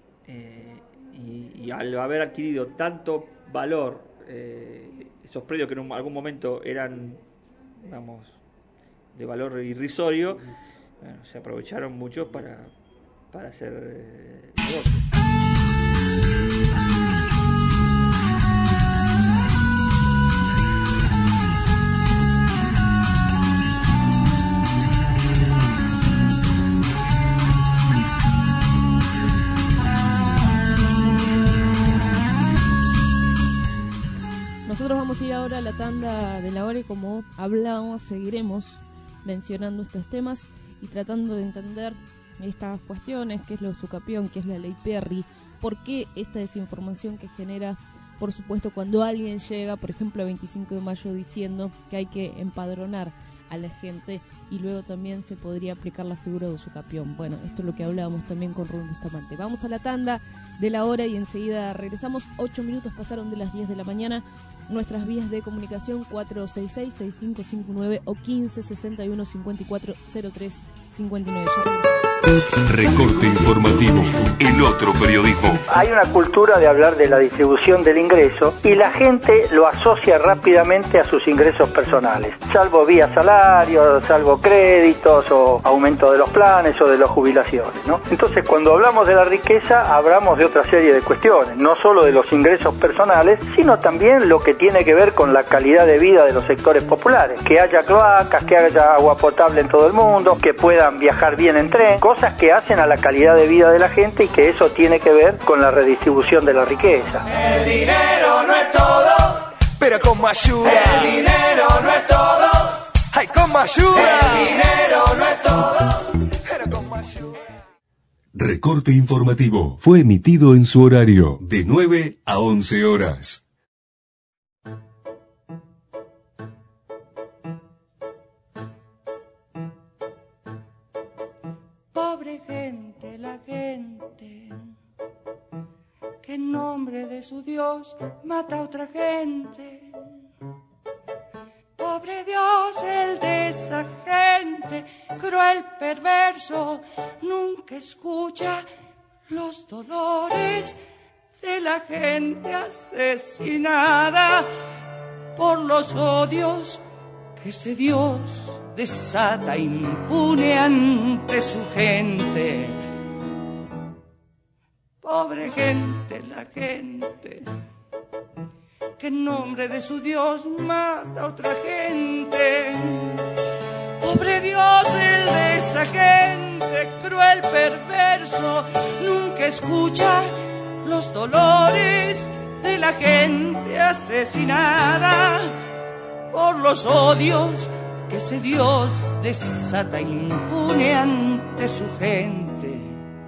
y al haber adquirido tanto valor esos predios que en algún momento eran, digamos, de valor irrisorio, bueno, se aprovecharon mucho para hacer negocio. Nosotros vamos a ir ahora a la tanda de la hora, y como hablamos, seguiremos mencionando estos temas y tratando de entender estas cuestiones, qué es lo Sucapión, qué es la ley Perry, por qué esta desinformación que genera, por supuesto, cuando alguien llega, por ejemplo, a 25 de mayo diciendo que hay que empadronar a la gente, y luego también se podría aplicar la figura de Sucapión. Bueno, esto es lo que hablábamos también con Rubén Bustamante. Vamos a la tanda de la hora y enseguida regresamos. 8 minutos pasaron de las 10 de la mañana. Nuestras vías de comunicación 466-6559 o 1561-5403-59. Recorte informativo, el otro periodismo. Hay una cultura de hablar de la distribución del ingreso y la gente lo asocia rápidamente a sus ingresos personales, salvo vía salario, salvo créditos o aumento de los planes o de las jubilaciones, ¿no? Entonces, cuando hablamos de la riqueza, hablamos de otra serie de cuestiones, no solo de los ingresos personales, sino también lo que tiene que ver con la calidad de vida de los sectores populares, que haya cloacas, que haya agua potable en todo el mundo, que puedan viajar bien en tren, cosas que hacen a la calidad de vida de la gente, y que eso tiene que ver con la redistribución de la riqueza. El dinero no es todo, pero con ayuda. El dinero no es todo, ay, con ayuda. El dinero no es todo, pero con ayuda. Recorte informativo fue emitido en su horario de 9 a 11 horas. Pobre gente, la gente que en nombre de su Dios mata a otra gente. Pobre Dios, el de esa gente, cruel, perverso, nunca escucha los dolores de la gente asesinada por los odios que ese Dios desata impune ante su gente. Pobre gente, la gente que en nombre de su Dios mata a otra gente. Pobre Dios, el de esa gente, cruel, perverso, nunca escucha los dolores de la gente asesinada por los odios que ese Dios desata impune ante su gente.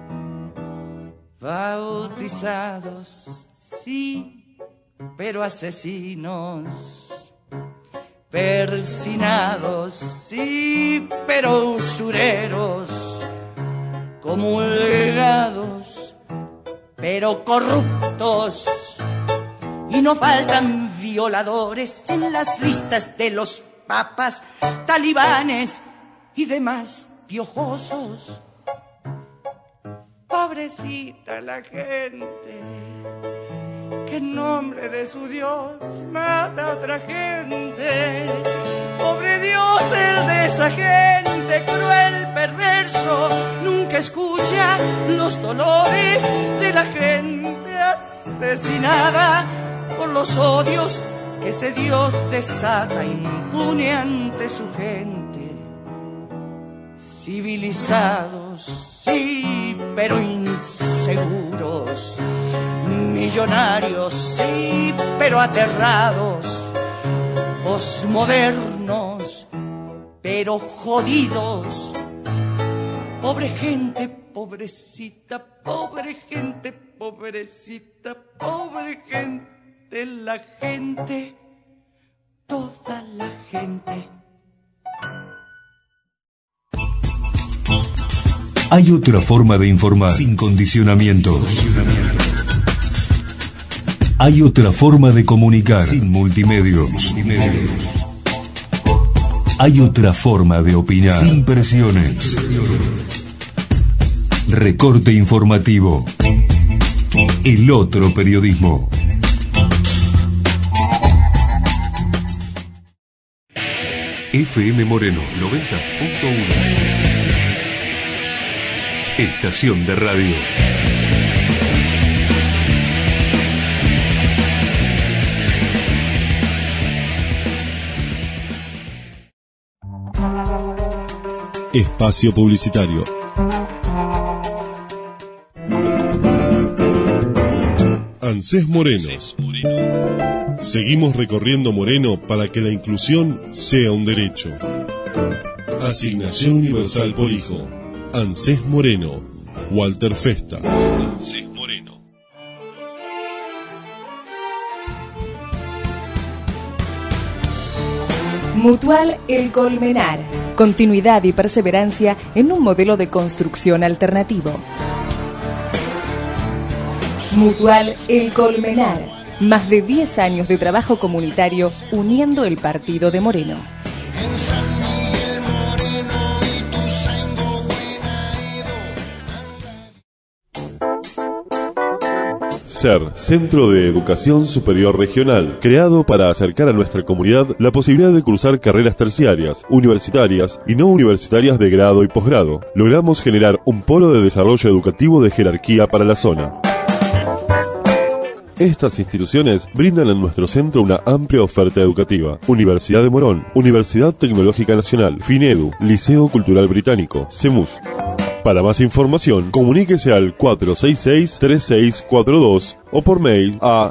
Bautizados, sí, pero asesinos. Persinados, sí, pero usureros. comulgados, pero corruptos. Y no faltan violadores en las listas de los papas, talibanes y demás piojosos. Pobrecita la gente que en nombre de su Dios mata a otra gente. Pobre Dios, el de esa gente cruel, perverso, nunca escucha los dolores de la gente asesinada por los odios que ese Dios desata impune ante su gente. Civilizados, sí, pero inseguros. Millonarios, sí, pero aterrados. Posmodernos, pero jodidos. Pobre gente, pobrecita, pobre gente, pobrecita, pobre gente, la gente, toda la gente. Hay otra forma de informar sin condicionamientos. Hay otra forma de comunicar sin multimedios. Hay otra forma de opinar sin presiones. Recorte informativo. El otro periodismo. FM Moreno 90.1. Estación de radio. Espacio publicitario. ANSES Moreno. Seguimos recorriendo Moreno para que la inclusión sea un derecho. Asignación universal por hijo. ANSES Moreno. Walter Festa. ANSES Moreno. Mutual El Colmenar. Continuidad y perseverancia en un modelo de construcción alternativo. Mutual El Colmenar. Más de 10 años de trabajo comunitario uniendo el partido de Moreno. SER, Centro de Educación Superior Regional, creado para acercar a nuestra comunidad la posibilidad de cursar carreras terciarias, universitarias y no universitarias de grado y posgrado. Logramos generar un polo de desarrollo educativo de jerarquía para la zona. Estas instituciones brindan en nuestro centro una amplia oferta educativa. Universidad de Morón, Universidad Tecnológica Nacional, FINEDU, Liceo Cultural Británico, CEMUS. Para más información, comuníquese al 466-3642 o por mail a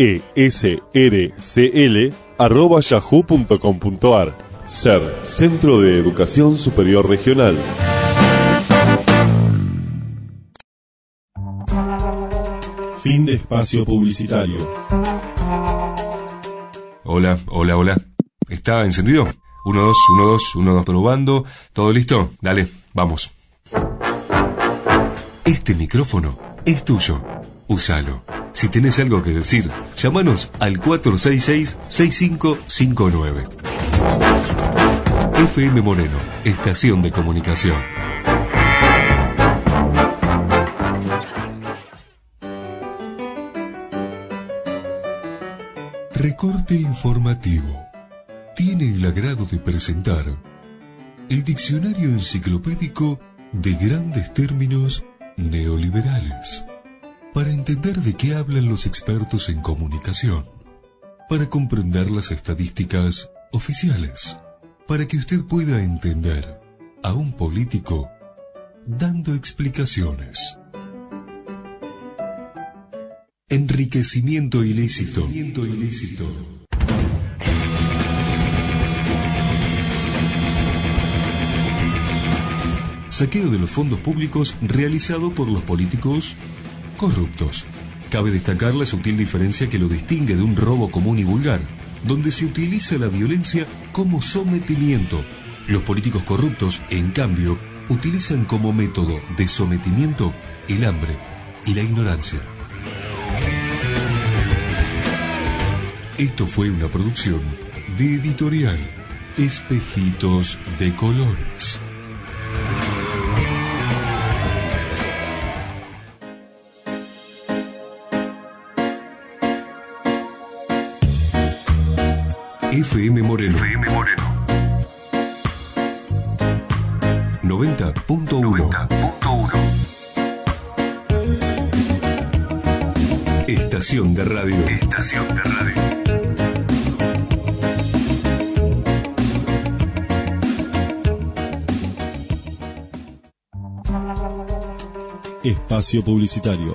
cesrcl@yahoo.com.ar. SER, Centro de Educación Superior Regional. Fin de espacio publicitario. Hola. ¿Está encendido? 1, 2, 1, 2, 1, 2, probando. ¿Todo listo? Dale, vamos. Este micrófono es tuyo. Úsalo. Si tenés algo que decir, llámanos al 466-6559. FM Moreno, Estación de Comunicación. Recorte informativo. Tiene el agrado de presentar el diccionario enciclopédico de grandes términos neoliberales, para entender de qué hablan los expertos en comunicación, para comprender las estadísticas oficiales, para que usted pueda entender a un político dando explicaciones. Enriquecimiento ilícito. Saqueo de los fondos públicos realizado por los políticos corruptos. Cabe destacar la sutil diferencia que lo distingue de un robo común y vulgar, donde se utiliza la violencia como sometimiento. Los políticos corruptos, en cambio, utilizan como método de sometimiento el hambre y la ignorancia. Esto fue una producción de Editorial Espejitos de Colores. FM Moreno. 90.1. Estación de radio. Espacio publicitario.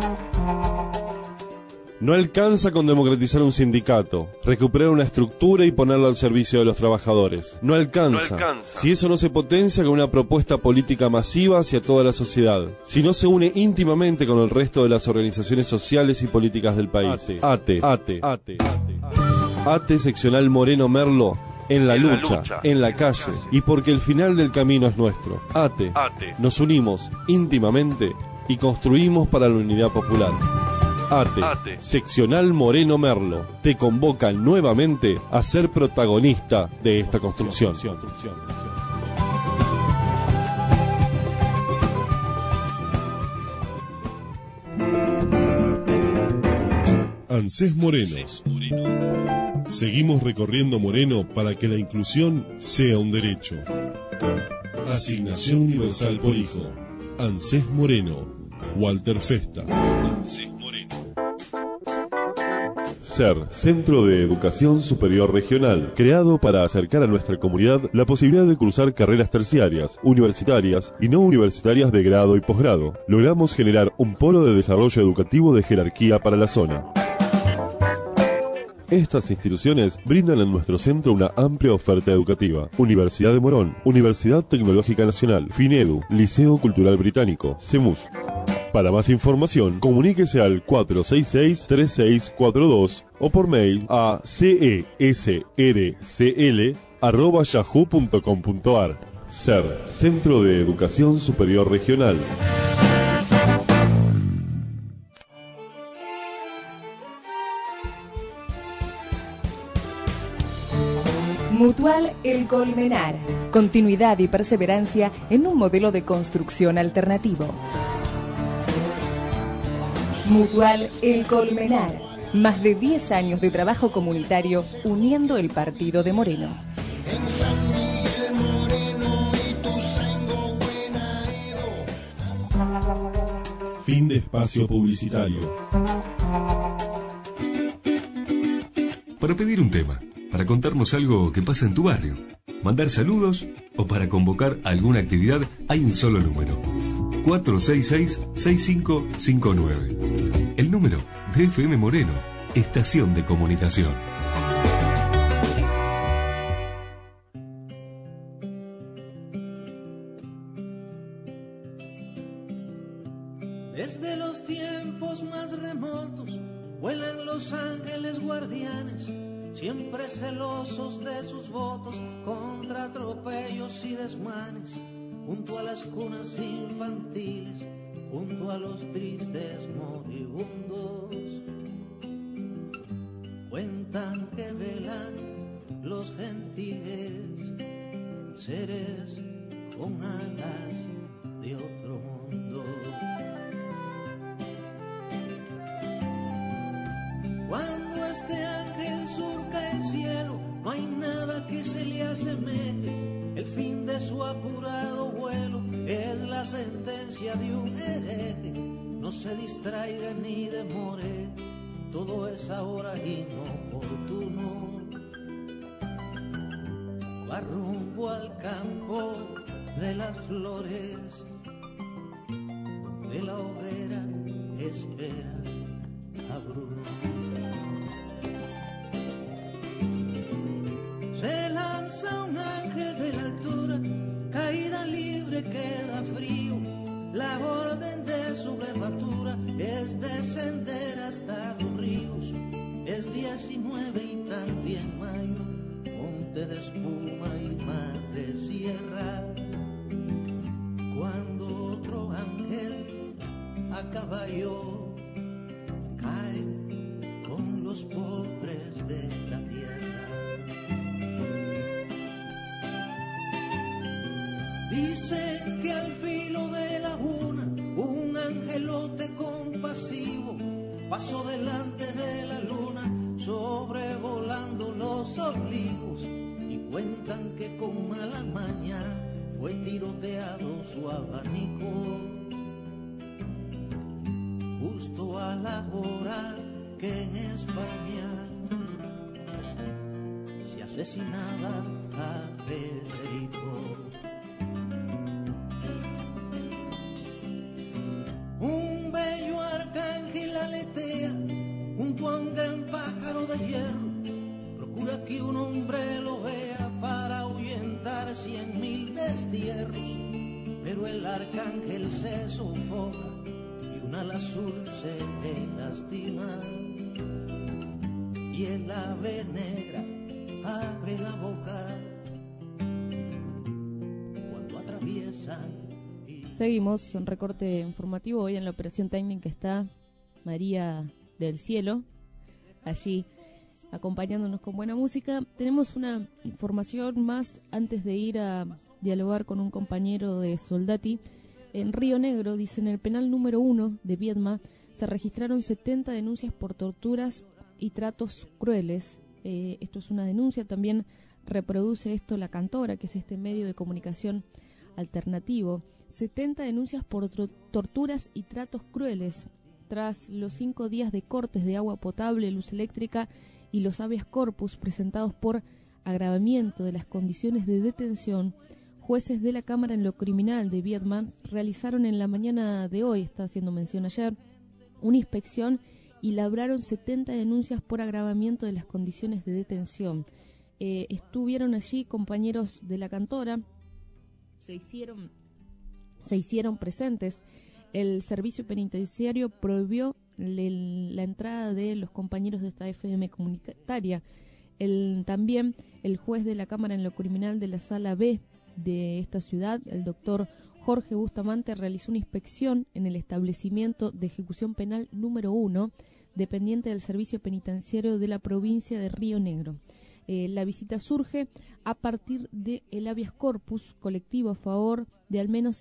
No alcanza con democratizar un sindicato, recuperar una estructura y ponerla al servicio de los trabajadores. No alcanza. Si eso no se potencia con una propuesta política masiva hacia toda la sociedad. Si no se une íntimamente con el resto de las organizaciones sociales y políticas del país. ATE seccional Moreno Merlo. En la lucha, en la calle, y porque el final del camino es nuestro. ATE. Nos unimos íntimamente y construimos para la unidad popular. ATE, seccional Moreno Merlo, te convoca nuevamente a ser protagonista de esta construcción. ANSES Moreno. Seguimos recorriendo Moreno para que la inclusión sea un derecho. Asignación universal por hijo. ANSES Moreno. Walter Festa. SER, Centro de Educación Superior Regional, creado para acercar a nuestra comunidad la posibilidad de cursar carreras terciarias, universitarias y no universitarias de grado y posgrado. Logramos generar un polo de desarrollo educativo de jerarquía para la zona. Estas instituciones brindan en nuestro centro una amplia oferta educativa. Universidad de Morón, Universidad Tecnológica Nacional, FINEDU, Liceo Cultural Británico, CEMUS. Para más información, comuníquese al 466-3642 o por mail a cesrcl@yahoo.com.ar. SER, Centro de Educación Superior Regional. Mutual El Colmenar. Continuidad y perseverancia en un modelo de construcción alternativo. Mutual El Colmenar. Más de 10 años de trabajo comunitario uniendo el partido de Moreno. Fin de espacio publicitario. Para pedir un tema, para contarnos algo que pasa en tu barrio, mandar saludos o para convocar alguna actividad, hay un solo número: 466-6559. El número de FM Moreno, Estación de Comunicación. Desde los tiempos más remotos vuelan los ángeles guardianes, siempre celosos de sus votos contra atropellos y desmanes, junto a las cunas infantiles, junto a los tristes moribundos. Cuentan que velan los gentiles, seres con alas de otro mundo. Cuando este ángel surca el cielo, no hay nada que se le asemeje. El fin de su apurado vuelo es la sentencia de un hereje. No se distraiga ni demore, todo es ahora inoportuno. Va rumbo al campo de las flores, donde la hoguera espera a Bruno. Se lanza un ángel de la altura, caída libre queda frío. La orden de su jefatura es descender hasta los ríos. Es 19 y también mayo, monte de espuma y madre sierra. rayo cae con los pobres de la tierra. Dicen que al filo de la luna un angelote compasivo pasó delante de la luna sobrevolando los olivos, y cuentan que con mala maña fue tiroteado su abanico justo a la hora que en España se asesinaba a Federico. Un bello arcángel aletea junto a un gran pájaro de hierro, procura que un hombre lo vea para ahuyentar 100.000 destierros, pero el arcángel se sofoca y un ala azul se le lastima, y el ave negra abre la boca cuando atraviesan. Seguimos en recorte informativo. Hoy en la operación técnica está María del Cielo, allí acompañándonos con buena música. Tenemos una información más antes de ir a dialogar con un compañero de Soldati. En Río Negro, dice, en el penal número 1 de Viedma se registraron 70 denuncias por torturas y tratos crueles. Esto es una denuncia, también reproduce esto La Cantora, que es este medio de comunicación alternativo. 70 denuncias por torturas y tratos crueles. Tras los 5 días de cortes de agua potable, luz eléctrica y los habeas corpus presentados por agravamiento de las condiciones de detención, jueces de la Cámara en lo Criminal de Viedma realizaron en la mañana de hoy, está haciendo mención ayer, una inspección y labraron 70 denuncias por agravamiento de las condiciones de detención. Estuvieron allí compañeros de La Cantora, se hicieron presentes. El servicio penitenciario prohibió la entrada de los compañeros de esta FM comunitaria. También el juez de la Cámara en lo Criminal de la Sala B de esta ciudad, el doctor Jorge Bustamante, realizó una inspección en el establecimiento de ejecución penal número 1, dependiente del servicio penitenciario de la provincia de Río Negro. La visita surge a partir del habeas corpus colectivo a favor de al menos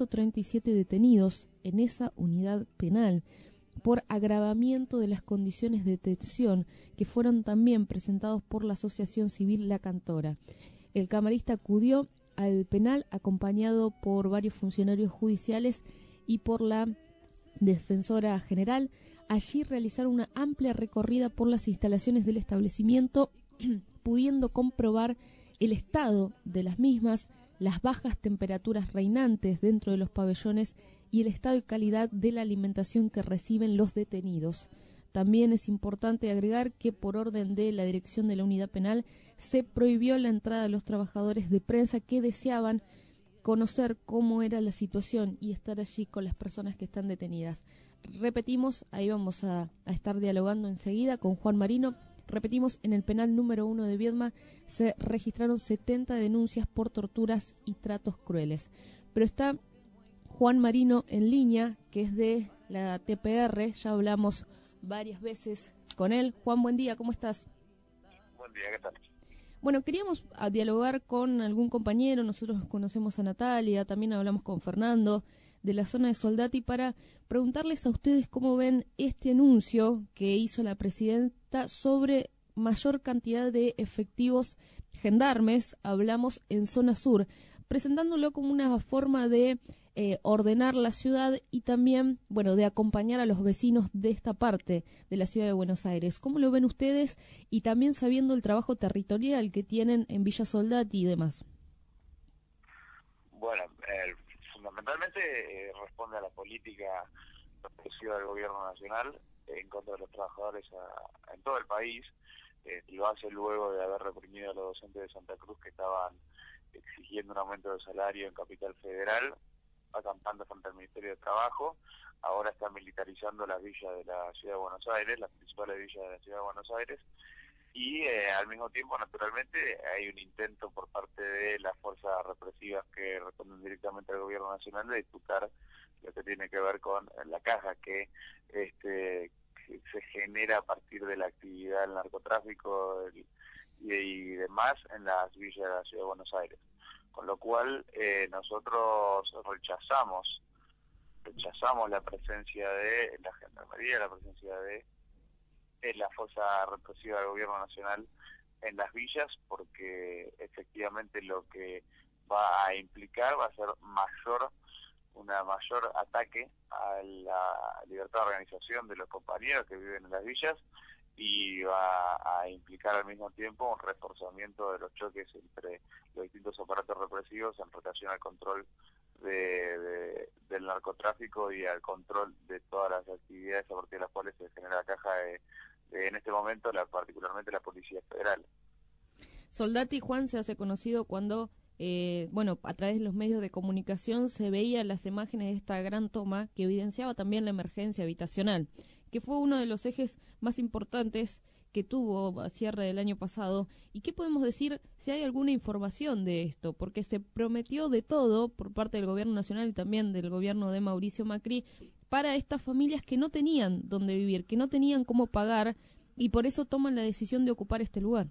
137 detenidos en esa unidad penal por agravamiento de las condiciones de detención, que fueron también presentados por la Asociación Civil La Cantora. El camarista acudió al penal acompañado por varios funcionarios judiciales y por la Defensora General. Allí realizaron una amplia recorrida por las instalaciones del establecimiento, pudiendo comprobar el estado de las mismas, las bajas temperaturas reinantes dentro de los pabellones y el estado y calidad de la alimentación que reciben los detenidos. También es importante agregar que por orden de la dirección de la unidad penal se prohibió la entrada de los trabajadores de prensa que deseaban conocer cómo era la situación y estar allí con las personas que están detenidas. Repetimos, ahí vamos a estar dialogando enseguida con Juan Marino. Repetimos, en el penal número 1 de Viedma se registraron 70 denuncias por torturas y tratos crueles. Pero está Juan Marino en línea, que es de la TPR, ya hablamos varias veces con él. Juan, buen día, ¿cómo estás? Buen día, ¿qué tal? Bueno, queríamos dialogar con algún compañero, nosotros conocemos a Natalia, también hablamos con Fernando de la zona de Soldati para preguntarles a ustedes cómo ven este anuncio que hizo la presidenta sobre mayor cantidad de efectivos gendarmes, hablamos en zona sur, presentándolo como una forma de ordenar la ciudad y también, bueno, de acompañar a los vecinos de esta parte de la ciudad de Buenos Aires. ¿Cómo lo ven ustedes? Y también sabiendo el trabajo territorial que tienen en Villa Soldati y demás. Bueno, fundamentalmente responde a la política represiva del gobierno nacional en contra de los trabajadores en todo el país, y lo hace luego de haber reprimido a los docentes de Santa Cruz que estaban exigiendo un aumento de salario en Capital Federal, acampando frente al Ministerio de Trabajo. Ahora está militarizando las villas de la Ciudad de Buenos Aires, las principales villas de la Ciudad de Buenos Aires, y al mismo tiempo, naturalmente, hay un intento por parte de las fuerzas represivas que responden directamente al gobierno nacional de disputar lo que tiene que ver con la caja que se genera a partir de la actividad del narcotráfico y demás en las villas de la Ciudad de Buenos Aires. Con lo cual nosotros rechazamos la presencia de la Gendarmería, la presencia de la fuerza represiva del Gobierno Nacional en las villas, porque efectivamente lo que va a implicar va a ser una mayor ataque a la libertad de organización de los compañeros que viven en las villas, y va a implicar al mismo tiempo un reforzamiento de los choques entre los distintos aparatos represivos en relación al control del narcotráfico y al control de todas las actividades a partir de las cuales se genera la caja en este momento, particularmente la Policía Federal. Soldati, Juan, se hace conocido cuando, a través de los medios de comunicación se veían las imágenes de esta gran toma que evidenciaba también la emergencia habitacional, que fue uno de los ejes más importantes que tuvo a cierre del año pasado. ¿Y qué podemos decir si hay alguna información de esto? Porque se prometió de todo por parte del Gobierno Nacional y también del gobierno de Mauricio Macri para estas familias que no tenían dónde vivir, que no tenían cómo pagar, y por eso toman la decisión de ocupar este lugar.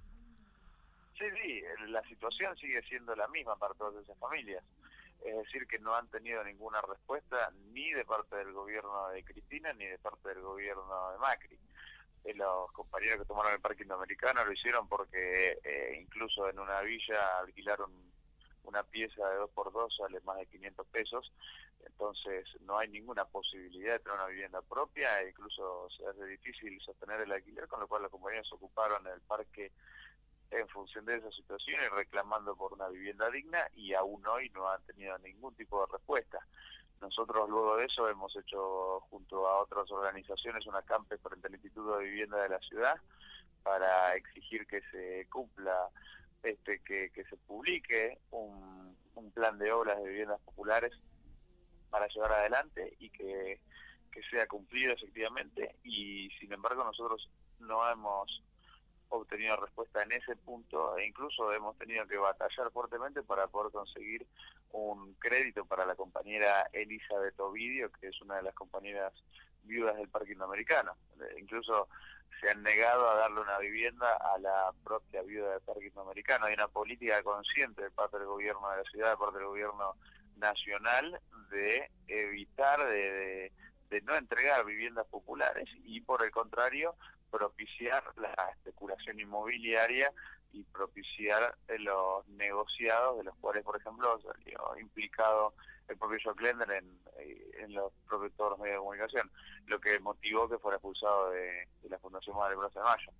Sí, la situación sigue siendo la misma para todas esas familias. Es decir, que no han tenido ninguna respuesta ni de parte del gobierno de Cristina ni de parte del gobierno de Macri. Los compañeros que tomaron el Parque Indoamericano lo hicieron porque incluso en una villa alquilaron una pieza de 2x2, sale más de 500 pesos, entonces no hay ninguna posibilidad de tener una vivienda propia, e incluso se hace difícil sostener el alquiler, con lo cual los compañeros ocuparon el parque en función de esa situación y reclamando por una vivienda digna, y aún hoy no han tenido ningún tipo de respuesta. Nosotros luego de eso hemos hecho junto a otras organizaciones un acampe frente al Instituto de Vivienda de la ciudad para exigir que se cumpla, que se publique un plan de obras de viviendas populares para llevar adelante y que sea cumplido efectivamente, y sin embargo nosotros no hemos obtenido respuesta en ese punto, e incluso hemos tenido que batallar fuertemente para poder conseguir un crédito para la compañera Elizabeth Ovidio, que es una de las compañeras viudas del Parque Indoamericano. Incluso se han negado a darle una vivienda a la propia viuda del Parque Indoamericano. Hay una política consciente de parte del gobierno de la ciudad, de parte del gobierno nacional, de evitar, de no entregar viviendas populares y, por el contrario, propiciar la especulación inmobiliaria y propiciar los negociados, de los cuales, por ejemplo, salió implicado el propio Jock Lender en los propios todos los medios de comunicación, lo que motivó que fuera expulsado de la Fundación Madre Plaza de Mayo.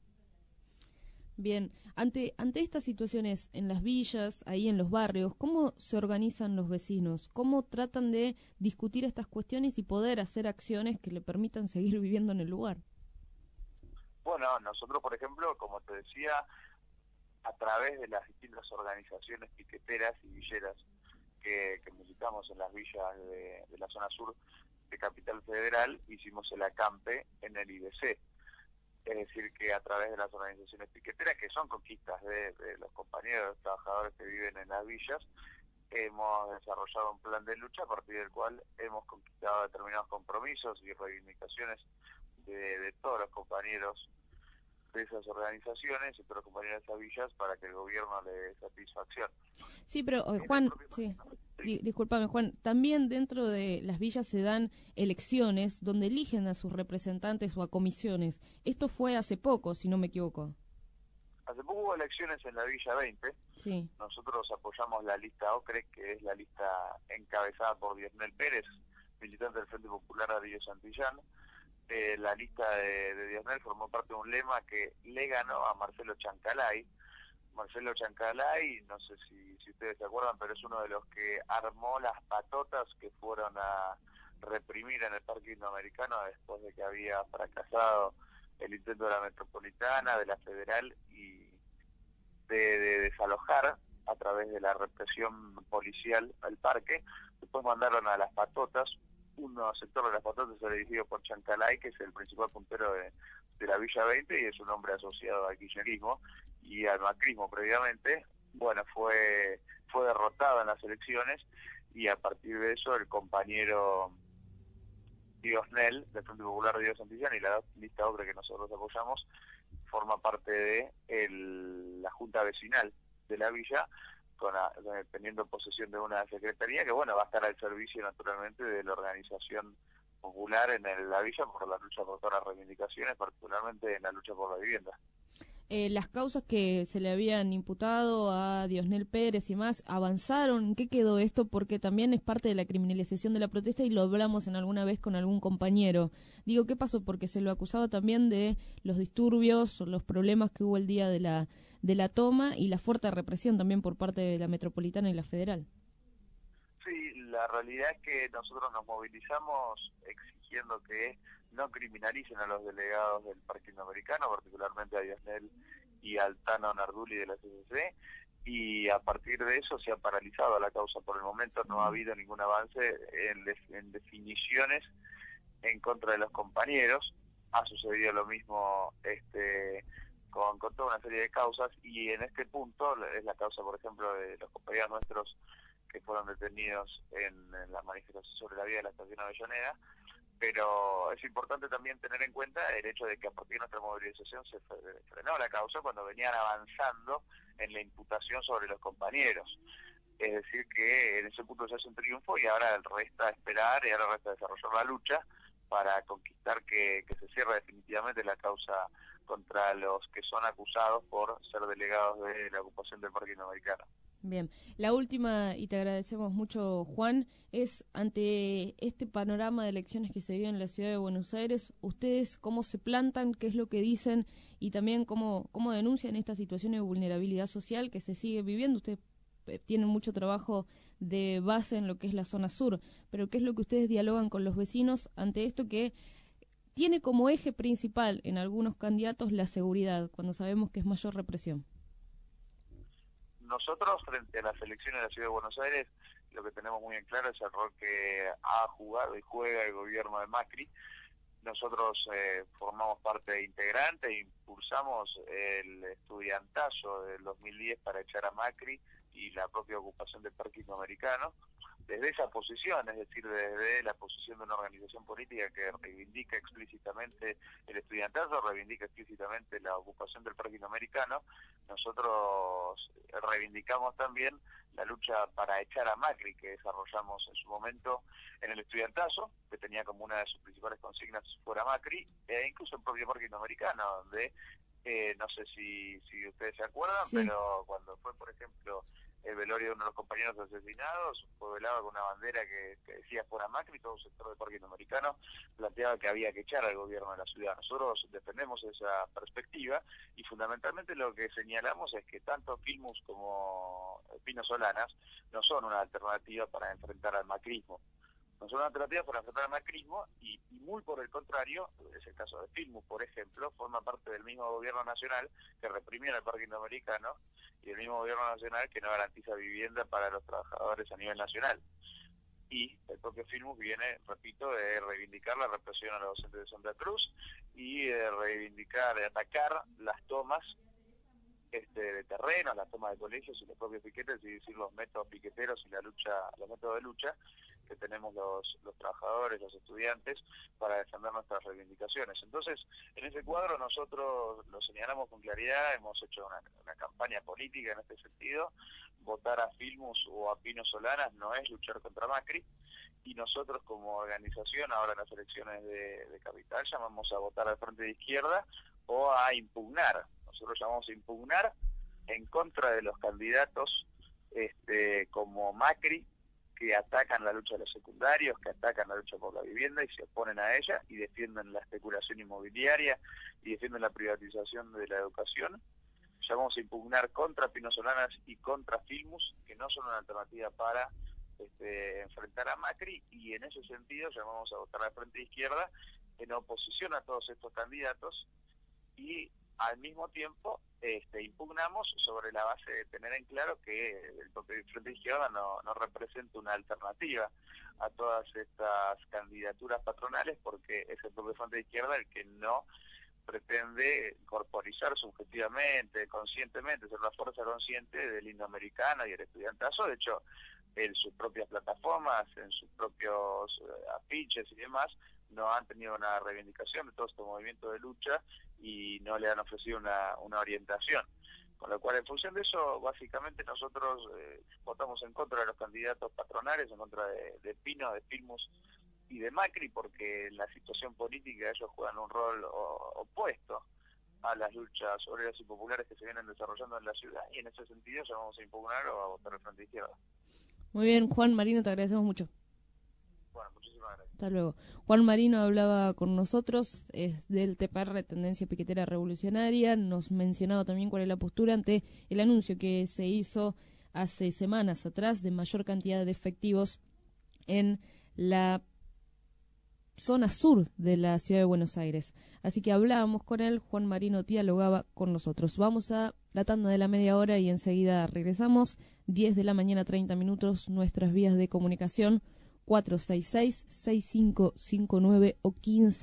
Bien, ante estas situaciones en las villas, ahí en los barrios, ¿cómo se organizan los vecinos? ¿Cómo tratan de discutir estas cuestiones y poder hacer acciones que le permitan seguir viviendo en el lugar? Bueno, nosotros, por ejemplo, como te decía, a través de las distintas organizaciones piqueteras y villeras que militamos en las villas de la zona sur de Capital Federal, hicimos el acampe en el IBC. Es decir, que a través de las organizaciones piqueteras, que son conquistas de los compañeros, los trabajadores que viven en las villas, hemos desarrollado un plan de lucha a partir del cual hemos conquistado determinados compromisos y reivindicaciones de todos los compañeros de esas organizaciones y todos los compañeros de esas villas para que el gobierno le dé satisfacción. Sí, pero Juan, sí. Discúlpame, Juan, también dentro de las villas se dan elecciones donde eligen a sus representantes o a comisiones. Esto fue hace poco, si no me equivoco. Hace poco hubo elecciones en la Villa 20. Sí. Nosotros apoyamos la lista OCRE, que es la lista encabezada por Diosnel Pérez, militante del Frente Popular Darío Santillán. La lista de Diosnel formó parte de un lema que le ganó a Marcelo Chancalay. Marcelo Chancalay, no sé si ustedes se acuerdan, pero es uno de los que armó las patotas que fueron a reprimir en el Parque Indoamericano después de que había fracasado el intento de la Metropolitana, de la Federal y de desalojar a través de la represión policial al parque. Después mandaron a las patotas, un sector de las patotas era dirigido por Chancalay, que es el principal puntero de la Villa 20 y es un hombre asociado al kirchnerismo y al macrismo previamente. Bueno, fue derrotado en las elecciones y a partir de eso el compañero Diosnel, del Frente Popular de Dios Santillán, y la lista otra que nosotros apoyamos, forma parte de la Junta Vecinal de la Villa, teniendo posesión de una secretaría que, bueno, va a estar al servicio naturalmente de la organización popular en la Villa por la lucha por todas las reivindicaciones, particularmente en la lucha por la vivienda. Las causas que se le habían imputado a Diosnel Pérez y más, ¿avanzaron? ¿En qué quedó esto? Porque también es parte de la criminalización de la protesta y lo hablamos en alguna vez con algún compañero. Digo, ¿qué pasó? Porque se lo acusaba también de los disturbios, los problemas que hubo el día de la toma y la fuerte represión también por parte de la Metropolitana y la Federal. Sí, la realidad es que nosotros nos movilizamos exigiendo que no criminalicen a los delegados del Parque Indoamericano, particularmente a Diosnel y al Tano Narduli de la CCC, y a partir de eso se ha paralizado la causa. Por el momento no ha habido ningún avance en definiciones en contra de los compañeros. Ha sucedido lo mismo con toda una serie de causas, y en este punto es la causa, por ejemplo, de los compañeros nuestros que fueron detenidos en la manifestación sobre la vía de la estación Avellaneda. Pero es importante también tener en cuenta el hecho de que a partir de nuestra movilización se frenó la causa cuando venían avanzando en la imputación sobre los compañeros. Es decir, que en ese punto se hace un triunfo y ahora resta esperar y ahora resta desarrollar la lucha para conquistar que se cierre definitivamente la causa contra los que son acusados por ser delegados de la ocupación del Parque Indoamericano. Bien, la última, y te agradecemos mucho, Juan, es ante este panorama de elecciones que se vive en la ciudad de Buenos Aires, ¿ustedes cómo se plantan, qué es lo que dicen y también cómo denuncian esta situación de vulnerabilidad social que se sigue viviendo? Ustedes tienen mucho trabajo de base en lo que es la zona sur, pero ¿qué es lo que ustedes dialogan con los vecinos ante esto que tiene como eje principal en algunos candidatos la seguridad, cuando sabemos que es mayor represión? Nosotros, frente a las elecciones de la Ciudad de Buenos Aires, lo que tenemos muy en claro es el rol que ha jugado y juega el gobierno de Macri. Nosotros formamos parte integrante e impulsamos el estudiantazo del 2010 para echar a Macri y la propia ocupación del Parque Indoamericano. Desde esa posición, es decir, desde la posición de una organización política que reivindica explícitamente el estudiantazo, reivindica explícitamente la ocupación del Parque Indoamericano, nosotros reivindicamos también la lucha para echar a Macri que desarrollamos en su momento en el estudiantazo, que tenía como una de sus principales consignas fuera Macri, e incluso el propio Parque Indoamericano, donde no sé si ustedes se acuerdan, sí, pero cuando fue, por ejemplo, el velorio de uno de los compañeros asesinados, fue velado con una bandera que decía fuera Macri, todo el sector del Parque Indoamericano planteaba que había que echar al gobierno de la ciudad. Nosotros defendemos esa perspectiva y fundamentalmente lo que señalamos es que tanto Filmus como Pino Solanas no son una alternativa para enfrentar al macrismo. No son una alternativa para enfrentar al macrismo y muy por el contrario, es el caso de Filmus, por ejemplo, forma parte del mismo gobierno nacional que reprimió en el Parque Indoamericano y el mismo gobierno nacional que no garantiza vivienda para los trabajadores a nivel nacional. Y el propio Filmus viene, repito, de reivindicar la represión a los docentes de Santa Cruz y de reivindicar, de atacar las tomas de terrenos, las tomas de colegios y los propios piquetes, y decir los métodos piqueteros y la lucha, los métodos de lucha que tenemos los trabajadores, los estudiantes, para defender nuestras reivindicaciones. Entonces, en ese cuadro nosotros lo señalamos con claridad, hemos hecho una campaña política en este sentido. Votar a Filmus o a Pino Solanas no es luchar contra Macri, y nosotros como organización, ahora en las elecciones de Capital, llamamos a votar al Frente de Izquierda o a impugnar. Nosotros llamamos a impugnar en contra de los candidatos como Macri, que atacan la lucha de los secundarios, que atacan la lucha por la vivienda y se oponen a ella y defienden la especulación inmobiliaria y defienden la privatización de la educación. Llamamos a impugnar contra Pino Solanas y contra Filmus, que no son una alternativa para enfrentar a Macri, y en ese sentido llamamos a votar al Frente de Izquierda en oposición a todos estos candidatos, y al mismo tiempo impugnamos sobre la base de tener en claro que el Frente de Izquierda no representa una alternativa a todas estas candidaturas patronales, porque es el propio Frente de Izquierda el que no pretende corporizar subjetivamente, conscientemente, ser una fuerza consciente del indoamericano y el estudiantazo. De hecho, en sus propias plataformas, en sus propios afiches y demás, no han tenido una reivindicación de todo este movimiento de lucha y no le han ofrecido una orientación. Con lo cual, en función de eso, básicamente nosotros votamos en contra de los candidatos patronales, en contra de Pino, de Filmus y de Macri, porque en la situación política ellos juegan un rol opuesto a las luchas obreras y populares que se vienen desarrollando en la ciudad, y en ese sentido ya vamos a impugnar o a votar al Frente Izquierda. Muy bien, Juan Marino, te agradecemos mucho. Bueno, muchísimas gracias. Hasta luego. Juan Marino hablaba con nosotros, es del TPR, Tendencia Piquetera Revolucionaria. Nos mencionaba también cuál es la postura ante el anuncio que se hizo hace semanas atrás de mayor cantidad de efectivos en la zona sur de la ciudad de Buenos Aires. Así que hablábamos con él, Juan Marino dialogaba con nosotros. Vamos a la tanda de la media hora y enseguida regresamos. 10 de la mañana, 30 minutos, nuestras vías de comunicación 466-6559 o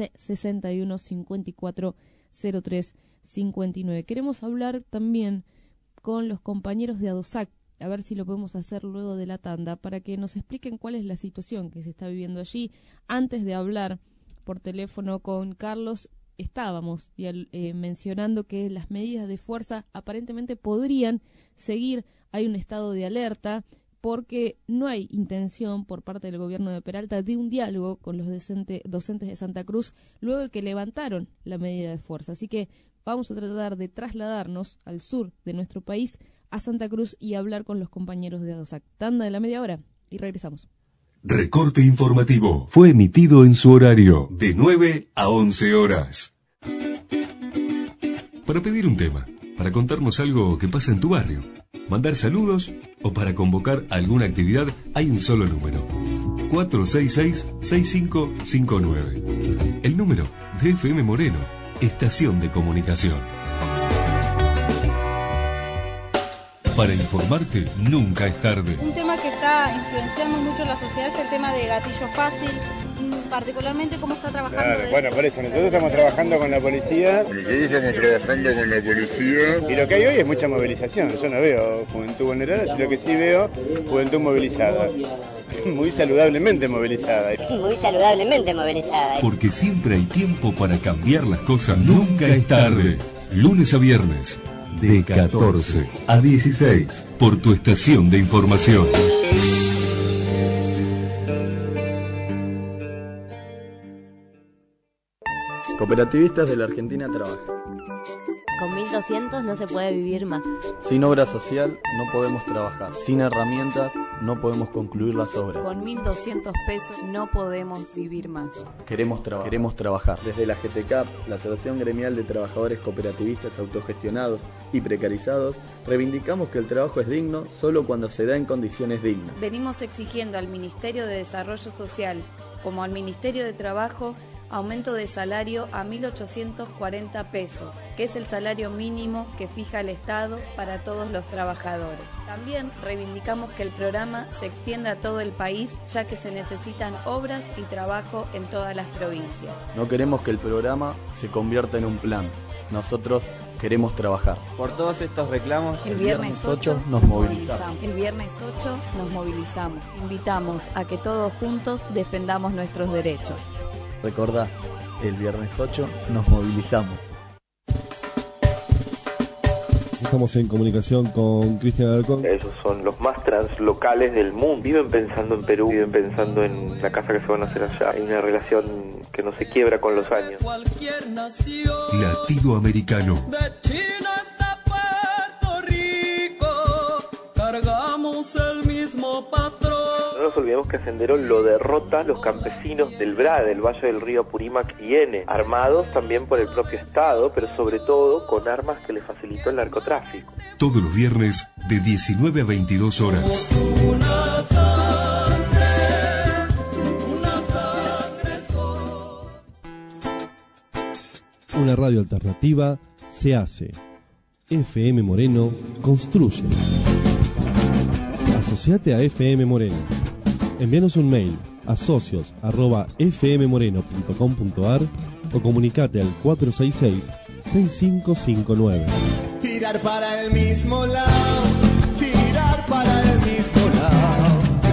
1561-5403-59. Queremos hablar también con los compañeros de ADOSAC, a ver si lo podemos hacer luego de la tanda, para que nos expliquen cuál es la situación que se está viviendo allí. Antes de hablar por teléfono con Carlos, estábamos mencionando que las medidas de fuerza aparentemente podrían seguir. Hay un estado de alerta porque no hay intención por parte del gobierno de Peralta de un diálogo con los docentes de Santa Cruz luego de que levantaron la medida de fuerza. Así que vamos a tratar de trasladarnos al sur de nuestro país, a Santa Cruz, y hablar con los compañeros de ADOSAC. Tanda de la media hora y regresamos. Recorte informativo fue emitido en su horario de 9 a 11 horas. Para pedir un tema, para contarnos algo que pasa en tu barrio, mandar saludos o para convocar alguna actividad, hay un solo número: 466-6559. El número de FM Moreno, estación de comunicación. Para informarte, nunca es tarde. Un tema que está influenciando mucho la sociedad es el tema de gatillo fácil, particularmente cómo está trabajando. Claro, bueno, por eso nosotros estamos trabajando con la policía. Nosotros estamos trabajando con la policía. Y lo que hay hoy es mucha movilización. Yo no veo juventud vulnerada, sino lo que sí veo juventud movilizada. Muy saludablemente movilizada. Muy saludablemente movilizada. Porque siempre hay tiempo para cambiar las cosas. Nunca es tarde. Lunes a viernes, de 14 a 16, por tu estación de información. Cooperativistas de la Argentina trabajan. Con 1.200 no se puede vivir más. Sin obra social no podemos trabajar. Sin herramientas no podemos concluir las obras. Con 1.200 pesos no podemos vivir más. Queremos trabajar. Desde la GTCAP, la Asociación Gremial de Trabajadores Cooperativistas Autogestionados y Precarizados, reivindicamos que el trabajo es digno solo cuando se da en condiciones dignas. Venimos exigiendo al Ministerio de Desarrollo Social, como al Ministerio de Trabajo, aumento de salario a 1.840 pesos, que es el salario mínimo que fija el Estado para todos los trabajadores. También reivindicamos que el programa se extienda a todo el país, ya que se necesitan obras y trabajo en todas las provincias. No queremos que el programa se convierta en un plan. Nosotros queremos trabajar. Por todos estos reclamos, el viernes 8 nos movilizamos. El viernes 8 nos movilizamos. Invitamos a que todos juntos defendamos nuestros derechos. Recordá, el viernes 8 nos movilizamos. Estamos en comunicación con Cristian Alarcón. Esos son los más translocales del mundo. Viven pensando en Perú, viven pensando en la casa que se van a hacer allá. Hay una relación que no se quiebra con los años. Latido americano. De China hasta Puerto Rico, cargamos el mismo patrón. No nos olvidemos que a Sendero lo derrotan los campesinos del BRA, del Valle del Río Apurímac y N, armados también por el propio Estado, pero sobre todo con armas que le facilitó el narcotráfico. Todos los viernes de 19 a 22 horas. Una radio alternativa se hace. FM Moreno construye. Asociate a FM Moreno. Envíanos un mail a socios@fmmoreno.com.ar o comunicate al 466-6559. Tirar para el mismo lado, tirar para el mismo lado.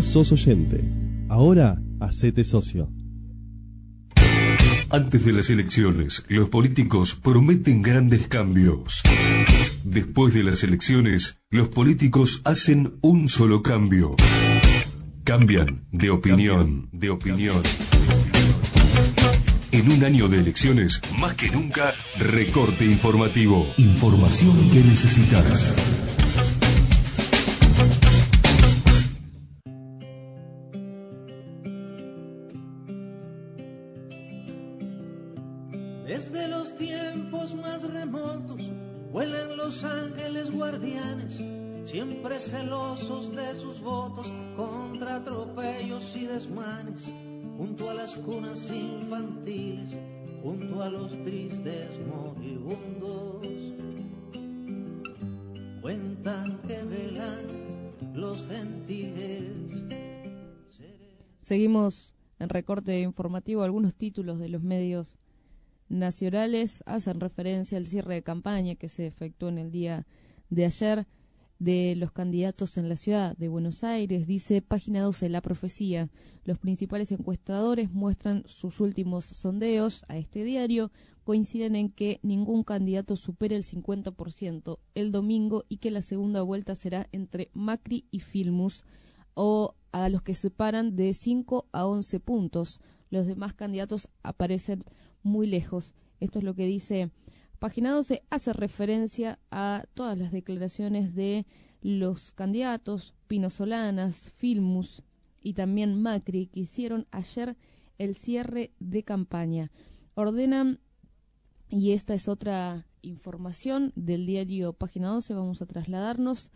sos oyente. Ahora, hacete socio. Antes de las elecciones, los políticos prometen grandes cambios. Después de las elecciones, los políticos hacen un solo cambio. Cambian de opinión. En un año de elecciones, más que nunca, recorte informativo. Información que necesitas. Desde los tiempos más remotos vuelan los ángeles guardianes, siempre celosos de sus votos contra atropellos y desmanes, junto a las cunas infantiles, junto a los tristes moribundos. Cuentan que velan los gentiles. Seguimos en recorte informativo. Algunos títulos de los medios nacionales hacen referencia al cierre de campaña que se efectuó en el día de ayer de los candidatos en la ciudad de Buenos Aires. Dice Página 12, La Profecía. Los principales encuestadores muestran sus últimos sondeos a este diario. Coinciden en que ningún candidato supere el 50% el domingo y que la segunda vuelta será entre Macri y Filmus, o a los que separan de 5 a 11 puntos. Los demás candidatos aparecen muy lejos. Esto es lo que dice Página 12. Hace referencia a todas las declaraciones de los candidatos, Pino Solanas, Filmus y también Macri, que hicieron ayer el cierre de campaña. Ordenan, y esta es otra información del diario Página 12, vamos a trasladarnos.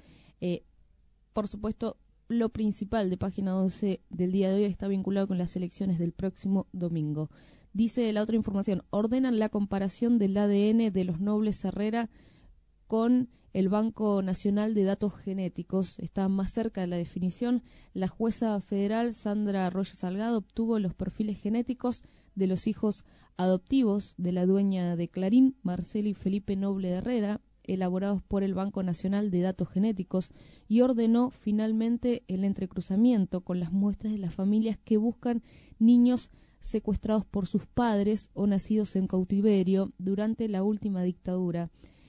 Por supuesto, lo principal de Página 12 del día de hoy está vinculado con las elecciones del próximo domingo. Dice la otra información, ordenan la comparación del ADN de los nobles Herrera con el Banco Nacional de Datos Genéticos. Está más cerca de la definición. La jueza federal Sandra Arroyo Salgado obtuvo los perfiles genéticos de los hijos adoptivos de la dueña de Clarín, Marcela y Felipe Noble de Herrera, elaborados por el Banco Nacional de Datos Genéticos, y ordenó finalmente el entrecruzamiento con las muestras de las familias que buscan niños secuestrados por sus padres o nacidos en cautiverio durante la última dictadura.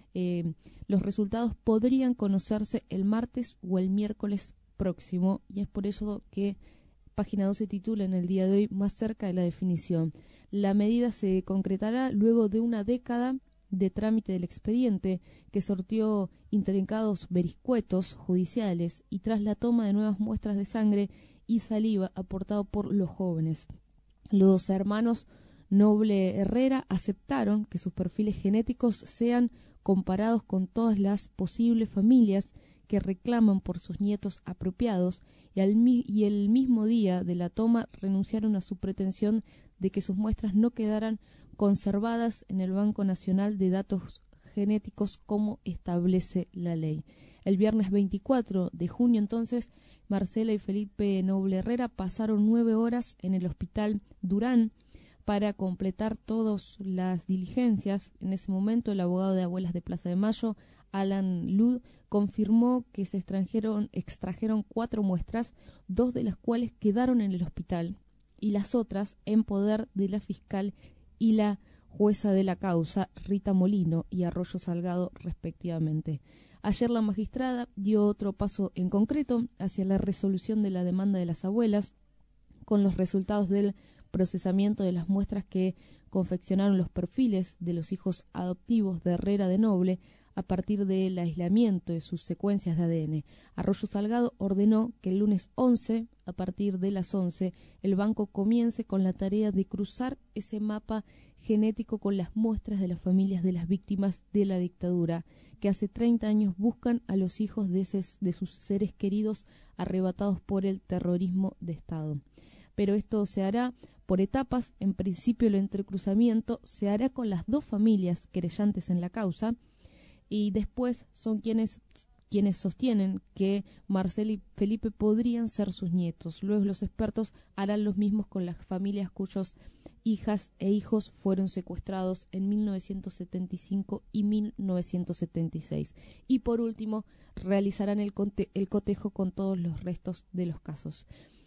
Los resultados podrían conocerse el martes o el miércoles próximo, y es por eso que Página 12 titula en el día de hoy Más cerca de la definición. La medida se concretará luego de una década de trámite del expediente, que sortió intrincados vericuetos judiciales y tras la toma de nuevas muestras de sangre y saliva aportado por los jóvenes. Los hermanos Noble Herrera aceptaron que sus perfiles genéticos sean comparados con todas las posibles familias que reclaman por sus nietos apropiados, y el mismo día de la toma renunciaron a su pretensión de que sus muestras no quedaran conservadas en el Banco Nacional de Datos Genéticos como establece la ley. El viernes 24 de junio, entonces, Marcela y Felipe Noble Herrera pasaron 9 horas en el Hospital Durán para completar todas las diligencias. En ese momento, el abogado de Abuelas de Plaza de Mayo, Alan Lud, confirmó que se extrajeron 4 muestras, 2 de las cuales quedaron en el hospital y las otras en poder de la fiscal y la jueza de la causa, Rita Molino y Arroyo Salgado, respectivamente. Ayer la magistrada dio otro paso en concreto hacia la resolución de la demanda de las abuelas, con los resultados del procesamiento de las muestras que confeccionaron los perfiles de los hijos adoptivos de Herrera de Noble a partir del aislamiento de sus secuencias de ADN. Arroyo Salgado ordenó que el lunes 11, a partir de las 11, el banco comience con la tarea de cruzar ese mapa genético con las muestras de las familias de las víctimas de la dictadura, que hace 30 años buscan a los hijos de sus seres queridos arrebatados por el terrorismo de Estado. Pero esto se hará por etapas. En principio, el entrecruzamiento se hará con las 2 familias querellantes en la causa, y después son quienes sostienen que Marcela y Felipe podrían ser sus nietos. Luego los expertos harán los mismos con las familias cuyos hijas e hijos fueron secuestrados en 1975 y 1976. Y por último, realizarán el cotejo con todos los restos de los casos.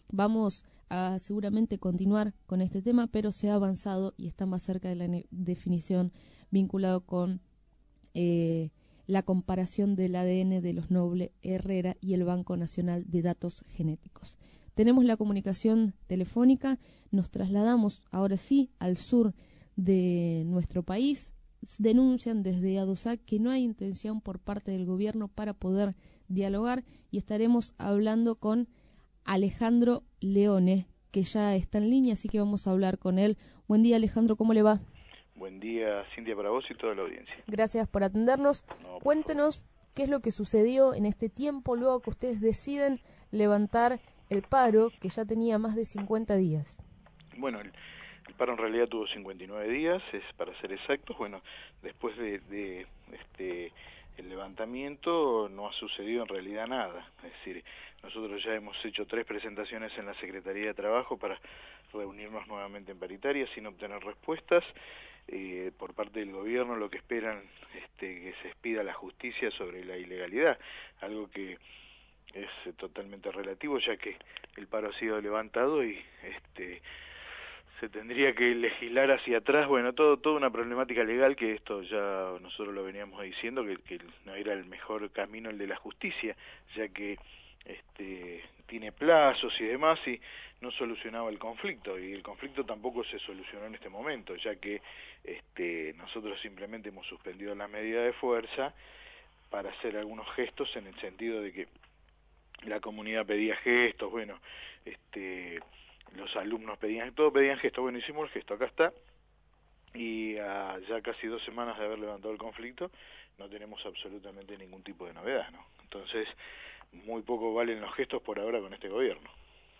Vamos a seguramente continuar con este tema, pero se ha avanzado y está más cerca de la definición vinculado con la comparación del ADN de los Noble Herrera y el Banco Nacional de Datos Genéticos. Tenemos la comunicación telefónica, nos trasladamos ahora sí al sur de nuestro país. Denuncian desde ADOSAC que no hay intención por parte del gobierno para poder dialogar y estaremos hablando con Alejandro Leone, que ya está en línea, así que vamos a hablar con él. Buen día, Alejandro, ¿cómo le va? Buen día, Cintia, para vos y toda la audiencia. Gracias por atendernos. Cuéntenos qué es lo que sucedió en este tiempo luego que ustedes deciden levantar el paro, que ya tenía más de 50 días. Bueno, el paro en realidad tuvo 59 días, es para ser exactos. Bueno, después de el levantamiento no ha sucedido en realidad nada. Es decir, nosotros ya hemos hecho 3 presentaciones en la Secretaría de Trabajo para reunirnos nuevamente en paritaria sin obtener respuestas. Por parte del gobierno lo que esperan que se expida la justicia sobre la ilegalidad, algo que es totalmente relativo, ya que el paro ha sido levantado y se tendría que legislar hacia atrás. Bueno, toda una problemática legal, que esto ya nosotros lo veníamos diciendo, que no era el mejor camino el de la justicia, ya que tiene plazos y demás, y no solucionaba el conflicto, y el conflicto tampoco se solucionó en este momento, ya que nosotros simplemente hemos suspendido la medida de fuerza para hacer algunos gestos, en el sentido de que la comunidad pedía gestos, bueno, los alumnos pedían gestos, bueno, hicimos el gesto, acá está, y ya casi 2 semanas de haber levantado el conflicto, no tenemos absolutamente ningún tipo de novedad, ¿no? Entonces, muy poco valen los gestos por ahora con este gobierno.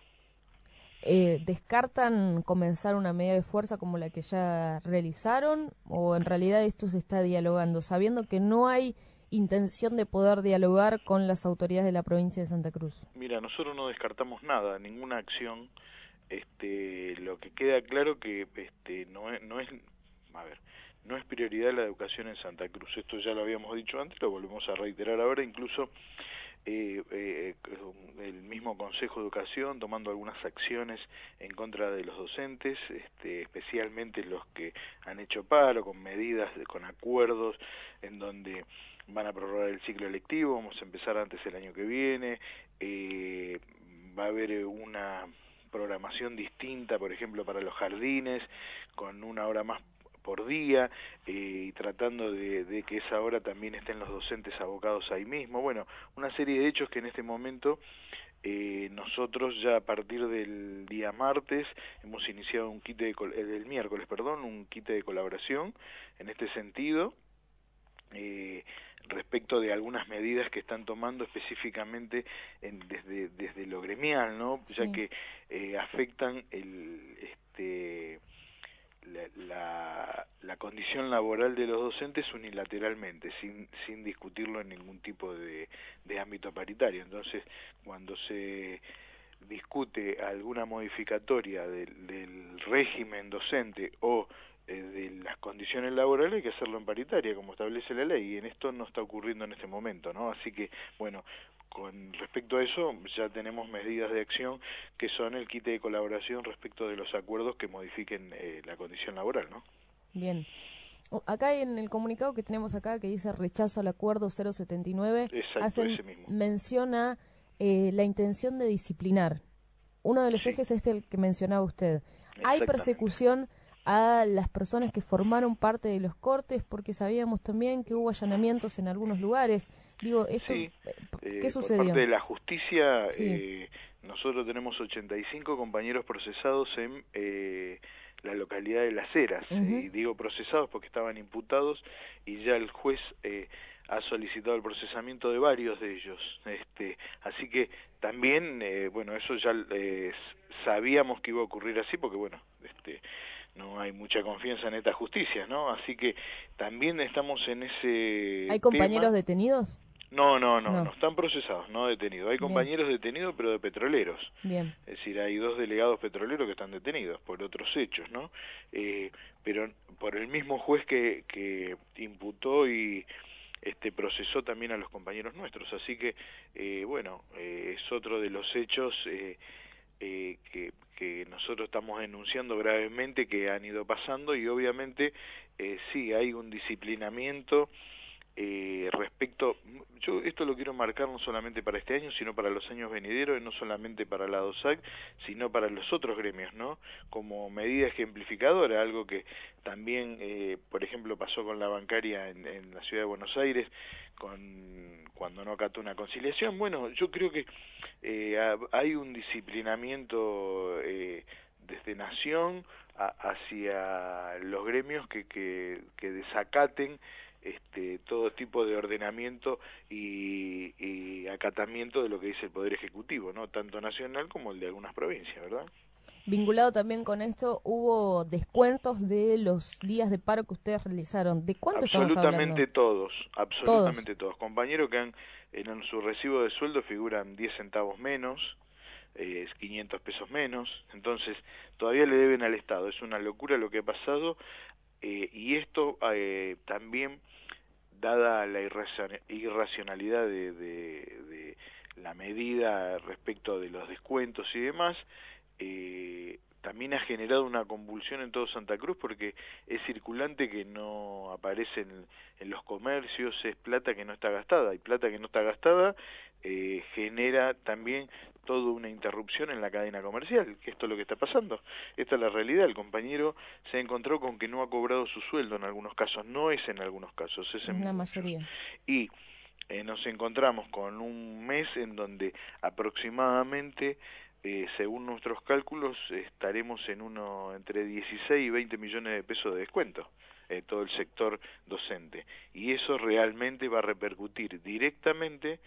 ¿Descartan comenzar una medida de fuerza como la que ya realizaron, o en realidad esto se está dialogando, sabiendo que no hay intención de poder dialogar con las autoridades de la provincia de Santa Cruz? Mira, nosotros no descartamos nada, ninguna acción. Lo que queda claro que no es prioridad la educación en Santa Cruz. Esto ya lo habíamos dicho antes, lo volvemos a reiterar ahora. Incluso el mismo Consejo de Educación tomando algunas acciones en contra de los docentes, especialmente los que han hecho paro, con medidas, con acuerdos en donde van a prorrogar el ciclo lectivo, vamos a empezar antes el año que viene, va a haber una programación distinta, por ejemplo, para los jardines, con 1 hora más por día, y tratando de que esa hora también estén los docentes abocados ahí mismo. Bueno, una serie de hechos que en este momento nosotros ya a partir del día martes hemos iniciado un del miércoles, un quite de colaboración en este sentido, respecto de algunas medidas que están tomando específicamente desde lo gremial, ¿no? Sí. Ya que afectan la condición laboral de los docentes unilateralmente, sin discutirlo en ningún tipo de ámbito paritario. Entonces, cuando se discute alguna modificatoria del régimen docente o de las condiciones laborales, hay que hacerlo en paritaria, como establece la ley, y en esto no está ocurriendo en este momento, ¿no? Así que, bueno, con respecto a eso, ya tenemos medidas de acción que son el quite de colaboración respecto de los acuerdos que modifiquen la condición laboral, ¿no? Bien. Acá en el comunicado que tenemos acá, que dice rechazo al acuerdo 079, menciona la intención de disciplinar. Uno de los ejes es el que mencionaba usted. ¿Hay persecución a las personas que formaron parte de los cortes? Porque sabíamos también que hubo allanamientos en algunos lugares. Digo, esto, sí, ¿qué sucedió? Por parte de la justicia, sí. Nosotros tenemos 85 compañeros procesados en la localidad de Las Heras, y digo procesados porque estaban imputados, y ya el juez ha solicitado el procesamiento de varios de ellos. Así que también, bueno, eso ya sabíamos que iba a ocurrir así, porque bueno, no hay mucha confianza en esta justicia, ¿no? Así que también estamos en ese ¿Hay compañeros detenidos? No, están procesados, no detenidos. Hay compañeros detenidos, pero de petroleros. Bien. Es decir, hay 2 delegados petroleros que están detenidos por otros hechos, ¿no? Pero por el mismo juez que imputó y procesó también a los compañeros nuestros. Así que, bueno, es otro de los hechos que nosotros estamos denunciando gravemente que han ido pasando, y obviamente sí hay un disciplinamiento respecto. Yo esto lo quiero marcar no solamente para este año, sino para los años venideros, y no solamente para la DOSAC, sino para los otros gremios, ¿no? Como medida ejemplificadora, algo que también, por ejemplo, pasó con la bancaria en la ciudad de Buenos Aires, cuando no acató una conciliación. Bueno, yo creo que hay un disciplinamiento desde Nación hacia los gremios que desacaten todo tipo de ordenamiento y acatamiento de lo que dice el Poder Ejecutivo, ¿no? Tanto nacional como el de algunas provincias, ¿verdad? Vinculado también con esto, hubo descuentos de los días de paro que ustedes realizaron. ¿De cuánto estamos hablando? Absolutamente todos. Compañeros que en su recibo de sueldo figuran 10 centavos menos, 500 pesos menos, entonces todavía le deben al Estado. Es una locura lo que ha pasado, y esto también, dada la irracionalidad de la medida respecto de los descuentos y demás, también ha generado una convulsión en todo Santa Cruz, porque es circulante que no aparece en los comercios, es plata que no está gastada, y plata que no está gastada genera también toda una interrupción en la cadena comercial, que esto es lo que está pasando. Esta es la realidad. El compañero se encontró con que no ha cobrado su sueldo en algunos casos, no es en algunos casos, es en la mayoría. Y nos encontramos con un mes en donde aproximadamente, según nuestros cálculos, estaremos en entre 16 y 20 millones de pesos de descuento, todo el sector docente, y eso realmente va a repercutir directamente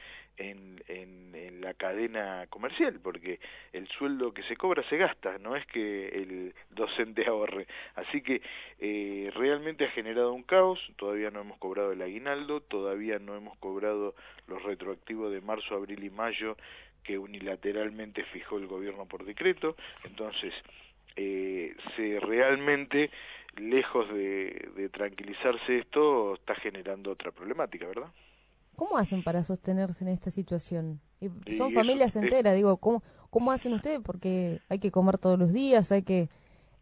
en la cadena comercial, porque el sueldo que se cobra se gasta, no es que el docente ahorre. Así que realmente ha generado un caos. Todavía no hemos cobrado el aguinaldo, todavía no hemos cobrado los retroactivos de marzo, abril y mayo que unilateralmente fijó el gobierno por decreto. Entonces, realmente, lejos de tranquilizarse esto, está generando otra problemática, ¿verdad? ¿Cómo hacen para sostenerse en esta situación? Son familias enteras, digo, ¿cómo hacen ustedes? Porque hay que comer todos los días, hay que...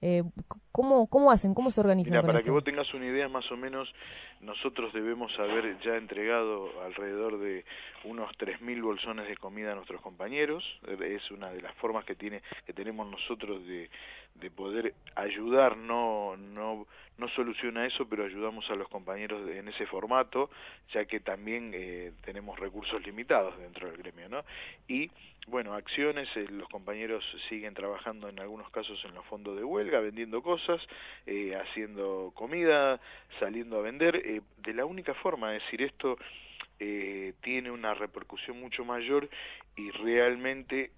¿Cómo hacen? ¿Cómo se organizan? Mira, con para esto? que vos tengas una idea, más o menos, nosotros debemos haber ya entregado alrededor de unos 3.000 bolsones de comida a nuestros compañeros. Es una de las formas que tenemos nosotros de poder ayudar. No soluciona eso, pero ayudamos a los compañeros en ese formato, ya que también tenemos recursos limitados dentro del gremio, ¿no? Y bueno, acciones, los compañeros siguen trabajando en algunos casos en los fondos de huelga, vendiendo cosas, haciendo comida, saliendo a vender, de la única forma. Es decir, esto tiene una repercusión mucho mayor, y realmente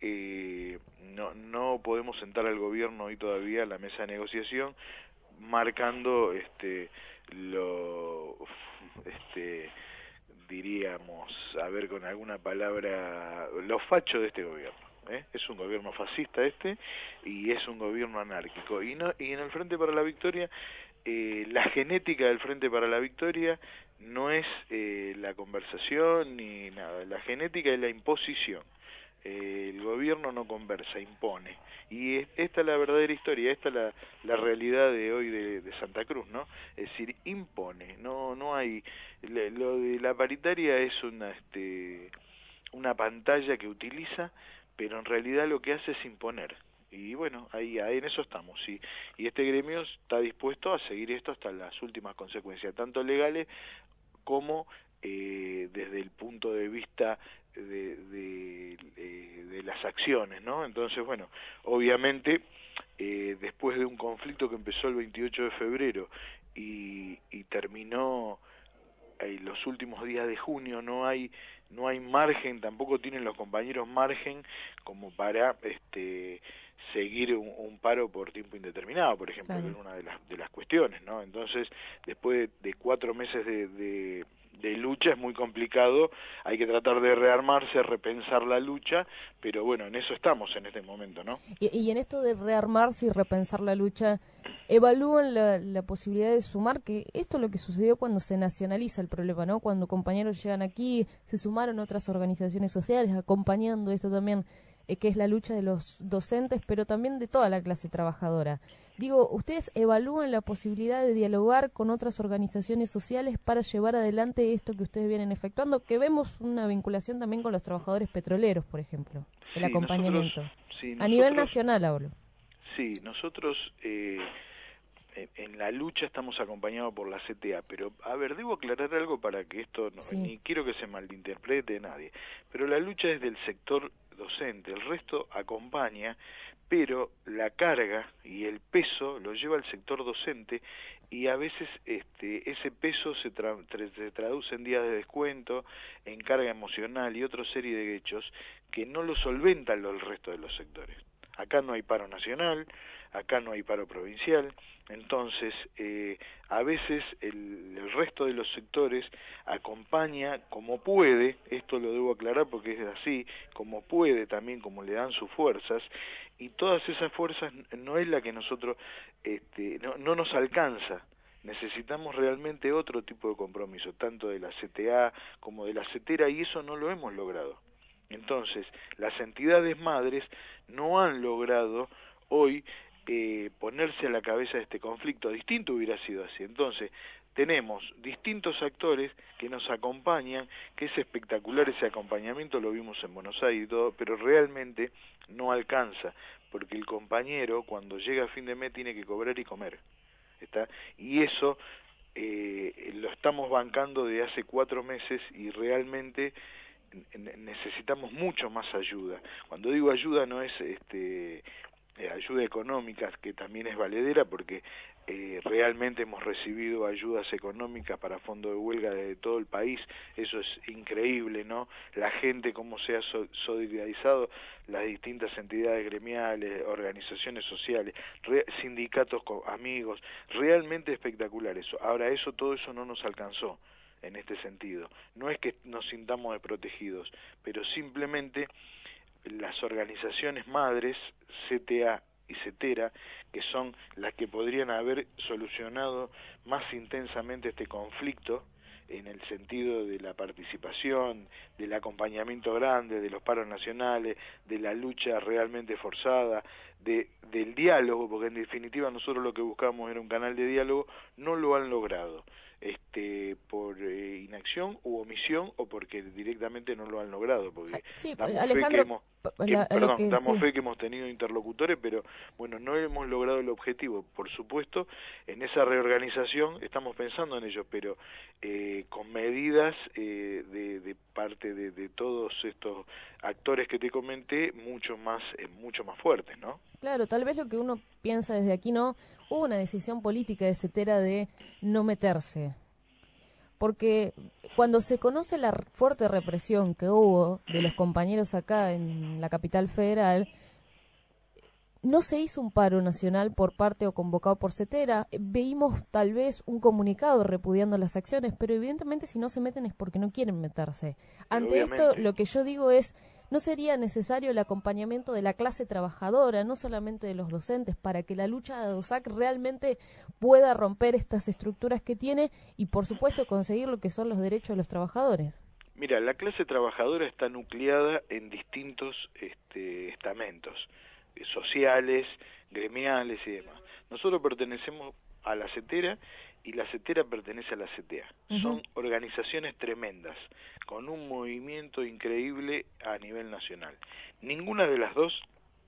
no podemos sentar al gobierno hoy todavía a la mesa de negociación marcando diríamos, a ver, con alguna palabra, los fachos de este gobierno. Es un gobierno fascista y es un gobierno anárquico. Y en el Frente para la Victoria, la genética del Frente para la Victoria no es la conversación ni nada. La genética es la imposición. El gobierno no conversa, impone. Y esta es la verdadera historia, esta es la realidad de hoy de Santa Cruz, ¿no? Es decir, impone, no hay... Lo de la paritaria es una pantalla que utiliza, pero en realidad lo que hace es imponer. Y bueno, ahí en eso estamos, y este gremio está dispuesto a seguir esto hasta las últimas consecuencias, tanto legales como desde el punto de vista de las acciones, ¿no? Entonces, bueno, obviamente, después de un conflicto que empezó el 28 de febrero y terminó los últimos días de junio, no hay margen, tampoco tienen los compañeros margen como para seguir un paro por tiempo indeterminado, por ejemplo, claro, que es una de las cuestiones, ¿no? Entonces, después de 4 meses de lucha es muy complicado, hay que tratar de rearmarse, repensar la lucha, pero bueno, en eso estamos en este momento, ¿no? Y en esto de rearmarse y repensar la lucha, ¿evalúan la posibilidad de sumar? Que esto es lo que sucedió cuando se nacionaliza el problema, ¿no? Cuando compañeros llegan aquí, se sumaron otras organizaciones sociales acompañando esto también. que es la lucha de los docentes, pero también de toda la clase trabajadora. Digo, ¿ustedes evalúan la posibilidad de dialogar con otras organizaciones sociales para llevar adelante esto que ustedes vienen efectuando? Que vemos una vinculación también con los trabajadores petroleros, por ejemplo, el acompañamiento. A nivel nacional hablo. Sí, nosotros en la lucha estamos acompañados por la CTA, pero, a ver, debo aclarar algo para que esto, ni quiero que se malinterprete nadie, pero la lucha es del sector docente, el resto acompaña, pero la carga y el peso lo lleva el sector docente y a veces ese peso se traduce en días de descuento, en carga emocional y otra serie de hechos que no lo solventan el resto de los sectores. Acá no hay paro nacional, acá no hay paro provincial, entonces a veces el resto de los sectores acompaña como puede, esto lo debo aclarar porque es así, como puede también, como le dan sus fuerzas, y todas esas fuerzas no es la que nosotros, no nos alcanza. Necesitamos realmente otro tipo de compromiso, tanto de la CTA como de la CETERA, y eso no lo hemos logrado. Entonces, las entidades madres no han logrado hoy ponerse a la cabeza de este conflicto. Distinto hubiera sido así. Entonces, tenemos distintos actores que nos acompañan, que es espectacular ese acompañamiento, lo vimos en Buenos Aires y todo, pero realmente no alcanza, porque el compañero cuando llega a fin de mes tiene que cobrar y comer. ¿Está? Y eso lo estamos bancando de hace 4 meses y realmente necesitamos mucho más ayuda. Cuando digo ayuda no es ayuda económica, que también es valedera, porque realmente hemos recibido ayudas económicas para fondo de huelga de todo el país. Eso es increíble, ¿no? La gente cómo se ha solidarizado, las distintas entidades gremiales, organizaciones sociales, sindicatos, amigos, realmente espectacular eso. Ahora todo eso no nos alcanzó en este sentido. No es que nos sintamos desprotegidos, pero simplemente las organizaciones madres, CTA y CETERA, que son las que podrían haber solucionado más intensamente este conflicto, en el sentido de la participación, del acompañamiento grande, de los paros nacionales, de la lucha realmente forzada, del diálogo, porque en definitiva nosotros lo que buscábamos era un canal de diálogo, no lo han logrado. Por inacción u omisión o porque directamente no lo han logrado, porque damos fe que hemos tenido interlocutores, pero bueno, no hemos logrado el objetivo. Por supuesto, en esa reorganización estamos pensando en ello, pero con medidas de parte de todos estos actores que te comenté, mucho más fuertes, ¿no? Claro, tal vez lo que uno piensa desde aquí, ¿no? Hubo una decisión política de CETERA de no meterse, porque cuando se conoce la fuerte represión que hubo de los compañeros acá en la capital federal, no se hizo un paro nacional por parte o convocado por CETERA. Veímos tal vez un comunicado repudiando las acciones, pero evidentemente si no se meten es porque no quieren meterse. Ante esto, lo que yo digo es, ¿no sería necesario el acompañamiento de la clase trabajadora, no solamente de los docentes, para que la lucha de DOSAC realmente pueda romper estas estructuras que tiene y, por supuesto, conseguir lo que son los derechos de los trabajadores? Mira, la clase trabajadora está nucleada en distintos estamentos sociales, gremiales y demás. Nosotros pertenecemos a la CETERA y la CETERA pertenece a la CTA. Son organizaciones tremendas, con un movimiento increíble a nivel nacional. Ninguna de las dos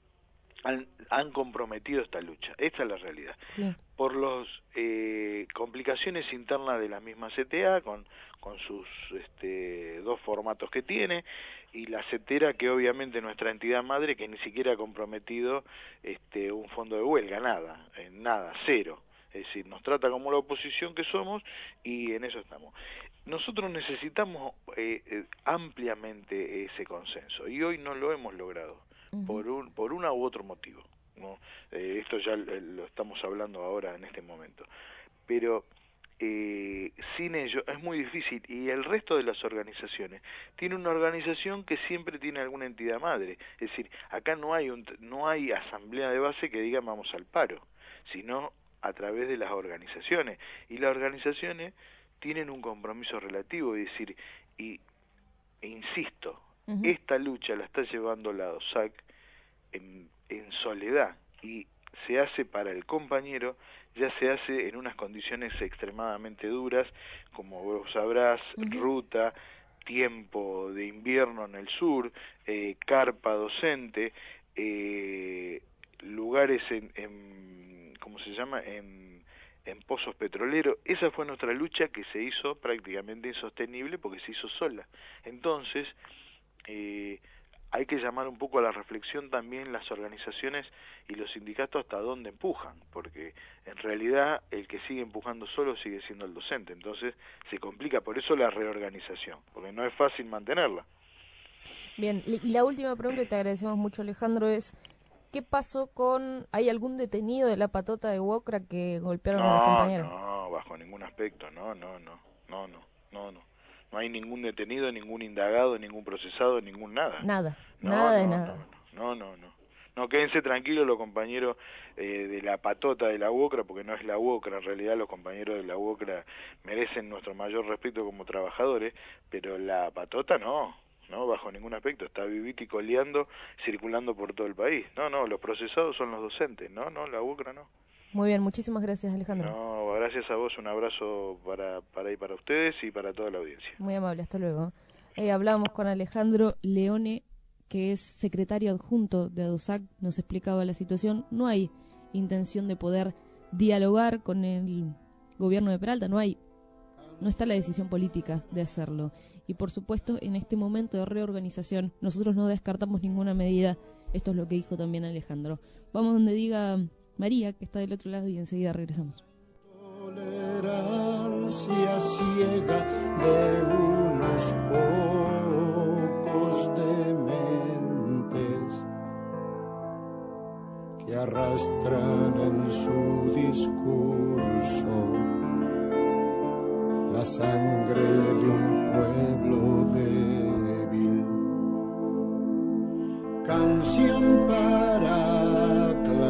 han comprometido esta lucha. Esta es la realidad. Sí. Por las complicaciones internas de la misma CTA, con sus 2 formatos que tiene, y la CETERA, que obviamente nuestra entidad madre, que ni siquiera ha comprometido un fondo de huelga, nada, cero. Es decir, nos trata como la oposición que somos y en eso estamos. Nosotros necesitamos ampliamente ese consenso y hoy no lo hemos logrado por una u otro motivo, ¿no? Esto ya lo estamos hablando ahora en este momento. Pero sin ello es muy difícil, y el resto de las organizaciones tiene una organización que siempre tiene alguna entidad madre. Es decir, acá no hay asamblea de base que diga vamos al paro, sino a través de las organizaciones, y las organizaciones tienen un compromiso relativo, es decir, e insisto, esta lucha la está llevando la DOSAC en soledad y se hace para el compañero, ya se hace en unas condiciones extremadamente duras, como vos sabrás, ruta, tiempo de invierno en el sur, carpa docente, lugares en ¿cómo se llama?, en pozos petroleros. Esa fue nuestra lucha, que se hizo prácticamente insostenible porque se hizo sola. Entonces, hay que llamar un poco a la reflexión también las organizaciones y los sindicatos hasta dónde empujan, porque en realidad el que sigue empujando solo sigue siendo el docente. Entonces se complica, por eso la reorganización, porque no es fácil mantenerla. Bien, y la última pregunta, y te agradecemos mucho, Alejandro, es ¿qué pasó con... ¿hay algún detenido de la patota de Huocra que golpearon a los compañeros? No, bajo ningún aspecto, no. No hay ningún detenido, ningún indagado, ningún procesado, ningún nada. Nada. No, quédense tranquilos los compañeros de la patota de la UOCRA, porque no es la UOCRA, en realidad los compañeros de la UOCRA merecen nuestro mayor respeto como trabajadores, pero la patota no, bajo ningún aspecto, está vivito y coleando, circulando por todo el país. No, los procesados son los docentes, no, la UOCRA no. Muy bien, muchísimas gracias, Alejandro. No, gracias a vos, un abrazo para ustedes y para toda la audiencia. Muy amable, hasta luego. Hablamos con Alejandro Leone, que es secretario adjunto de ADUSAC, nos explicaba la situación. No hay intención de poder dialogar con el gobierno de Peralta, no está la decisión política de hacerlo. Y por supuesto, en este momento de reorganización, nosotros no descartamos ninguna medida. Esto es lo que dijo también Alejandro. Vamos donde diga María, que está del otro lado, y enseguida regresamos. Tolerancia ciega de unos pocos dementes que arrastran en su discurso la sangre de un pueblo débil. Canción para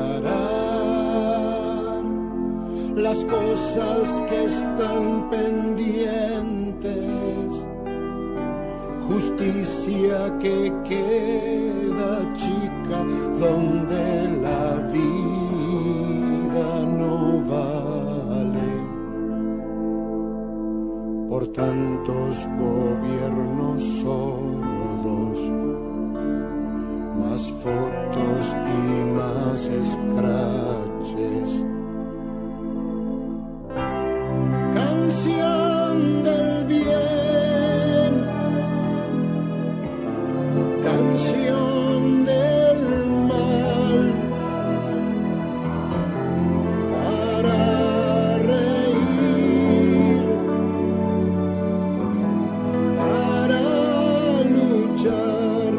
aclarar las cosas que están pendientes, justicia que queda chica donde la vida no vale por tantos gobiernos sordos, más fotos y más escraches. Canción del bien, canción del mal, para reír, para luchar.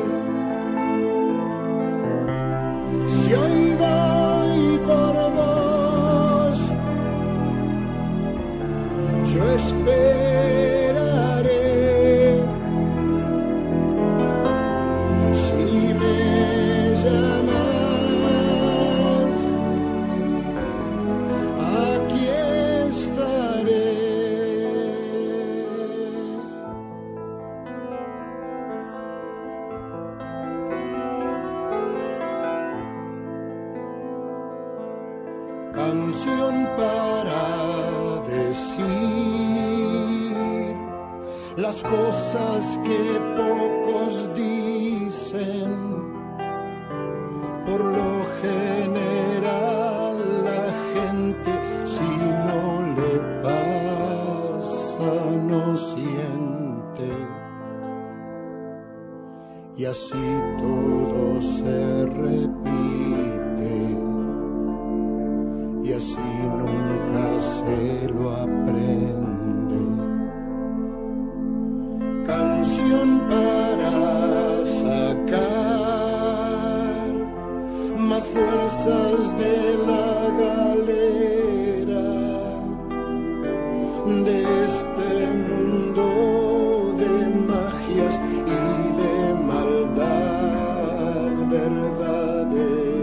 Si hoy voy por vos, yo esperaré. Si me llamas, aquí estaré. Canción para decir las cosas que pocos dicen. Por lo general la gente, si no le pasa, no siente. Y así todo se repite, y así nunca se lo aprende. Canción para sacar más fuerzas de la galera, de este mundo de magias y de maldad verdadera.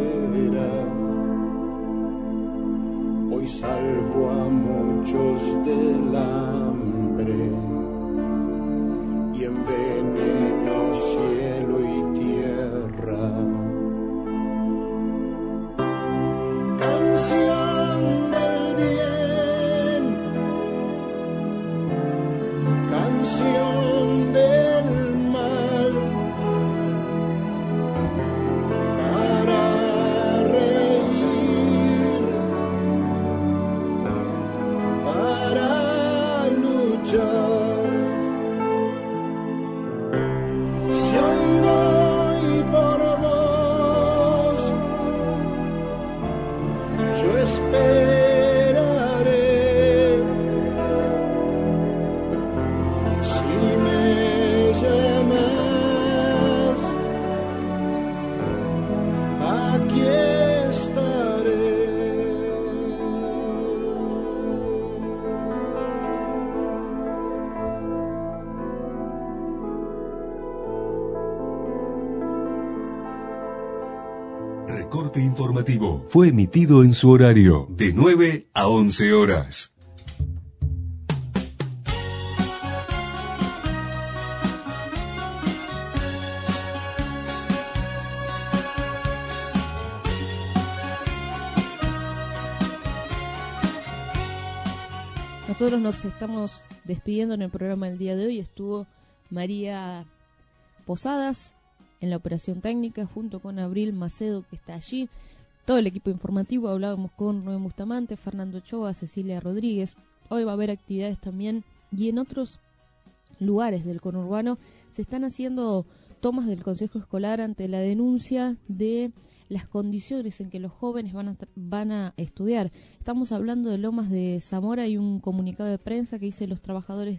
Recorte informativo fue emitido en su horario de 9 a 11 horas. Nosotros nos estamos despidiendo en el programa del día de hoy. Estuvo María Posadas en la operación técnica, junto con Abril Macedo, que está allí. Todo el equipo informativo, hablábamos con Noé Bustamante, Fernando Ochoa, Cecilia Rodríguez. Hoy va a haber actividades también, y en otros lugares del conurbano se están haciendo tomas del Consejo Escolar ante la denuncia de las condiciones en que los jóvenes van a estudiar. Estamos hablando de Lomas de Zamora. Hay un comunicado de prensa que dice: los trabajadores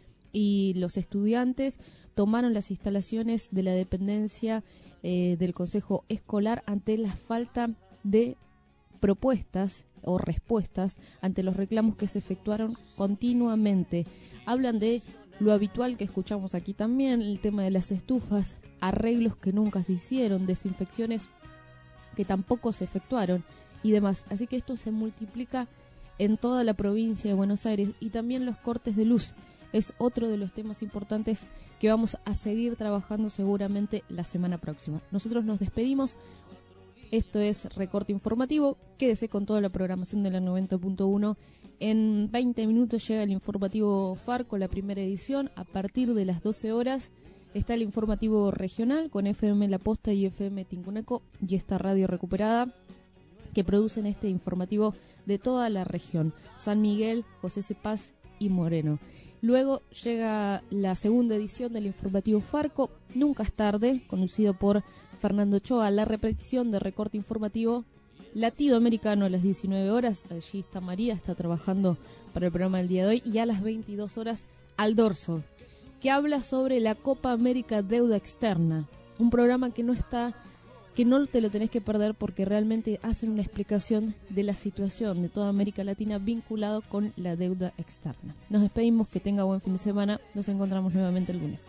y los estudiantes tomaron las instalaciones de la dependencia del Consejo Escolar ante la falta de propuestas o respuestas ante los reclamos que se efectuaron continuamente. Hablan de lo habitual que escuchamos aquí también, el tema de las estufas, arreglos que nunca se hicieron, desinfecciones que tampoco se efectuaron y demás. Así que esto se multiplica en toda la provincia de Buenos Aires, y también los cortes de luz. Es otro de los temas importantes que vamos a seguir trabajando seguramente la semana próxima. Nosotros nos despedimos. Esto es Recorte Informativo. Quédese con toda la programación de la 90.1. En 20 minutos llega el informativo Farco, la primera edición. A partir de las 12 horas está el informativo regional con FM La Posta y FM Tincuneco y esta radio recuperada que producen este informativo de toda la región: San Miguel, José Cepaz y Moreno. Luego llega la segunda edición del informativo Farco, Nunca es tarde, conducido por Fernando Ochoa. La repetición de Recorte Informativo Latinoamericano a las 19 horas. Allí está María, está trabajando para el programa del día de hoy. Y a las 22 horas Al Dorso, que habla sobre la Copa América Deuda Externa. Un programa que no te lo tenés que perder, porque realmente hacen una explicación de la situación de toda América Latina vinculado con la deuda externa. Nos despedimos, que tenga buen fin de semana. Nos encontramos nuevamente el lunes.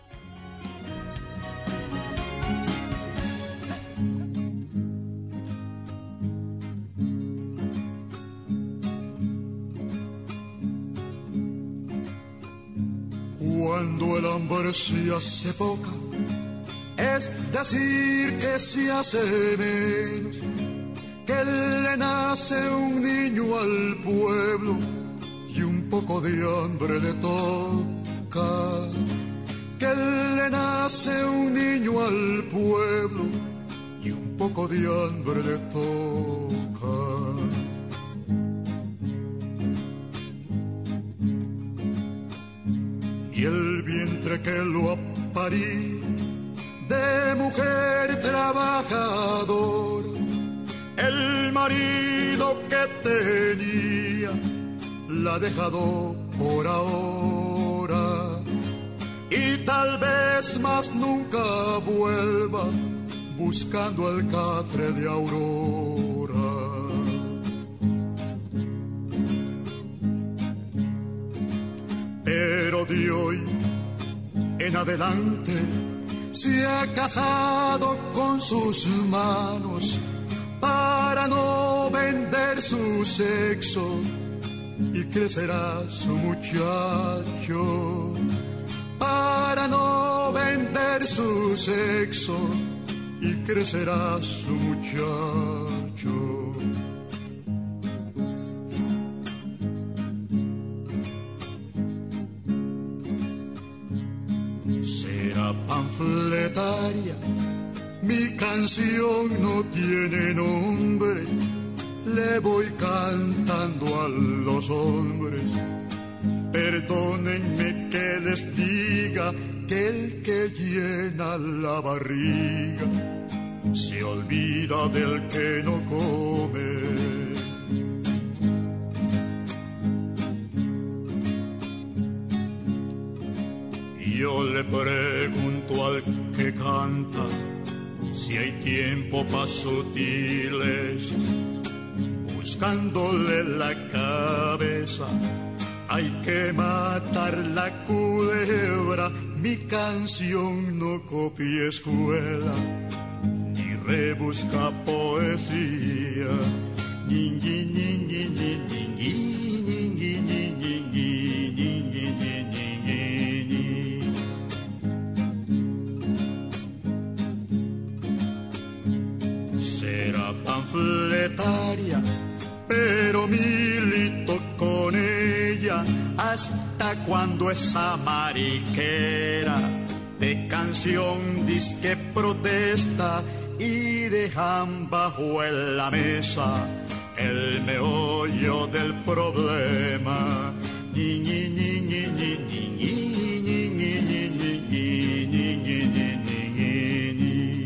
Cuando el hambre se hace poca, es decir que se hace menos, que le nace un niño al pueblo y un poco de hambre le toca. Que le nace un niño al pueblo y un poco de hambre le toca. Y el vientre que lo ha parido de mujer trabajadora, el marido que tenía la ha dejado por ahora, y tal vez más nunca vuelva buscando el catre de Aurora. Pero de hoy en adelante se ha casado con sus manos para no vender su sexo, y crecerá su muchacho para no vender su sexo, y crecerá su muchacho. Será panfletaria, mi canción no tiene nombre, le voy cantando a los hombres. Perdónenme que les diga que el que llena la barriga se olvida del que no come. Yo le pregunto al que canta si hay tiempo para sutiles, buscándole la cabeza. Hay que matar la culebra, mi canción no copia escuela, ni rebusca poesía. Ñingui, ñingui, ñingui, ñingui, ñingui, ñingui, ñingui. Será panfletaria, pero milito con ella hasta cuando esa mariquera de canción disque protesta y dejan bajo en la mesa el meollo del problema. Ñi, ñi, ñi, ñi, ñi, ñi, ñi, ñi, ñi, ñi, ñi, ñi, ñi, ñi,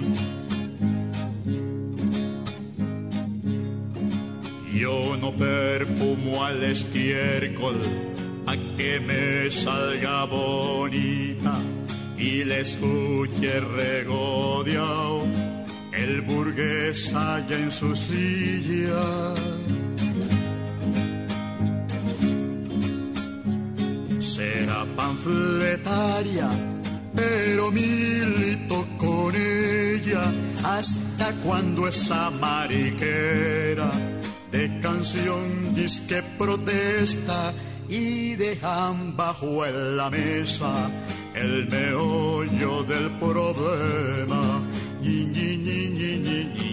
ñi. Yo no perfumo al estiércol a que me salga bonita y le escuche regodeao el burgués allá en su silla. Será panfletaria, pero milito con ella hasta cuando esa mariquera de canción disque protesta y dejan bajo en la mesa el meollo del problema. Ñi, ñi, ñi, ñi, ñi,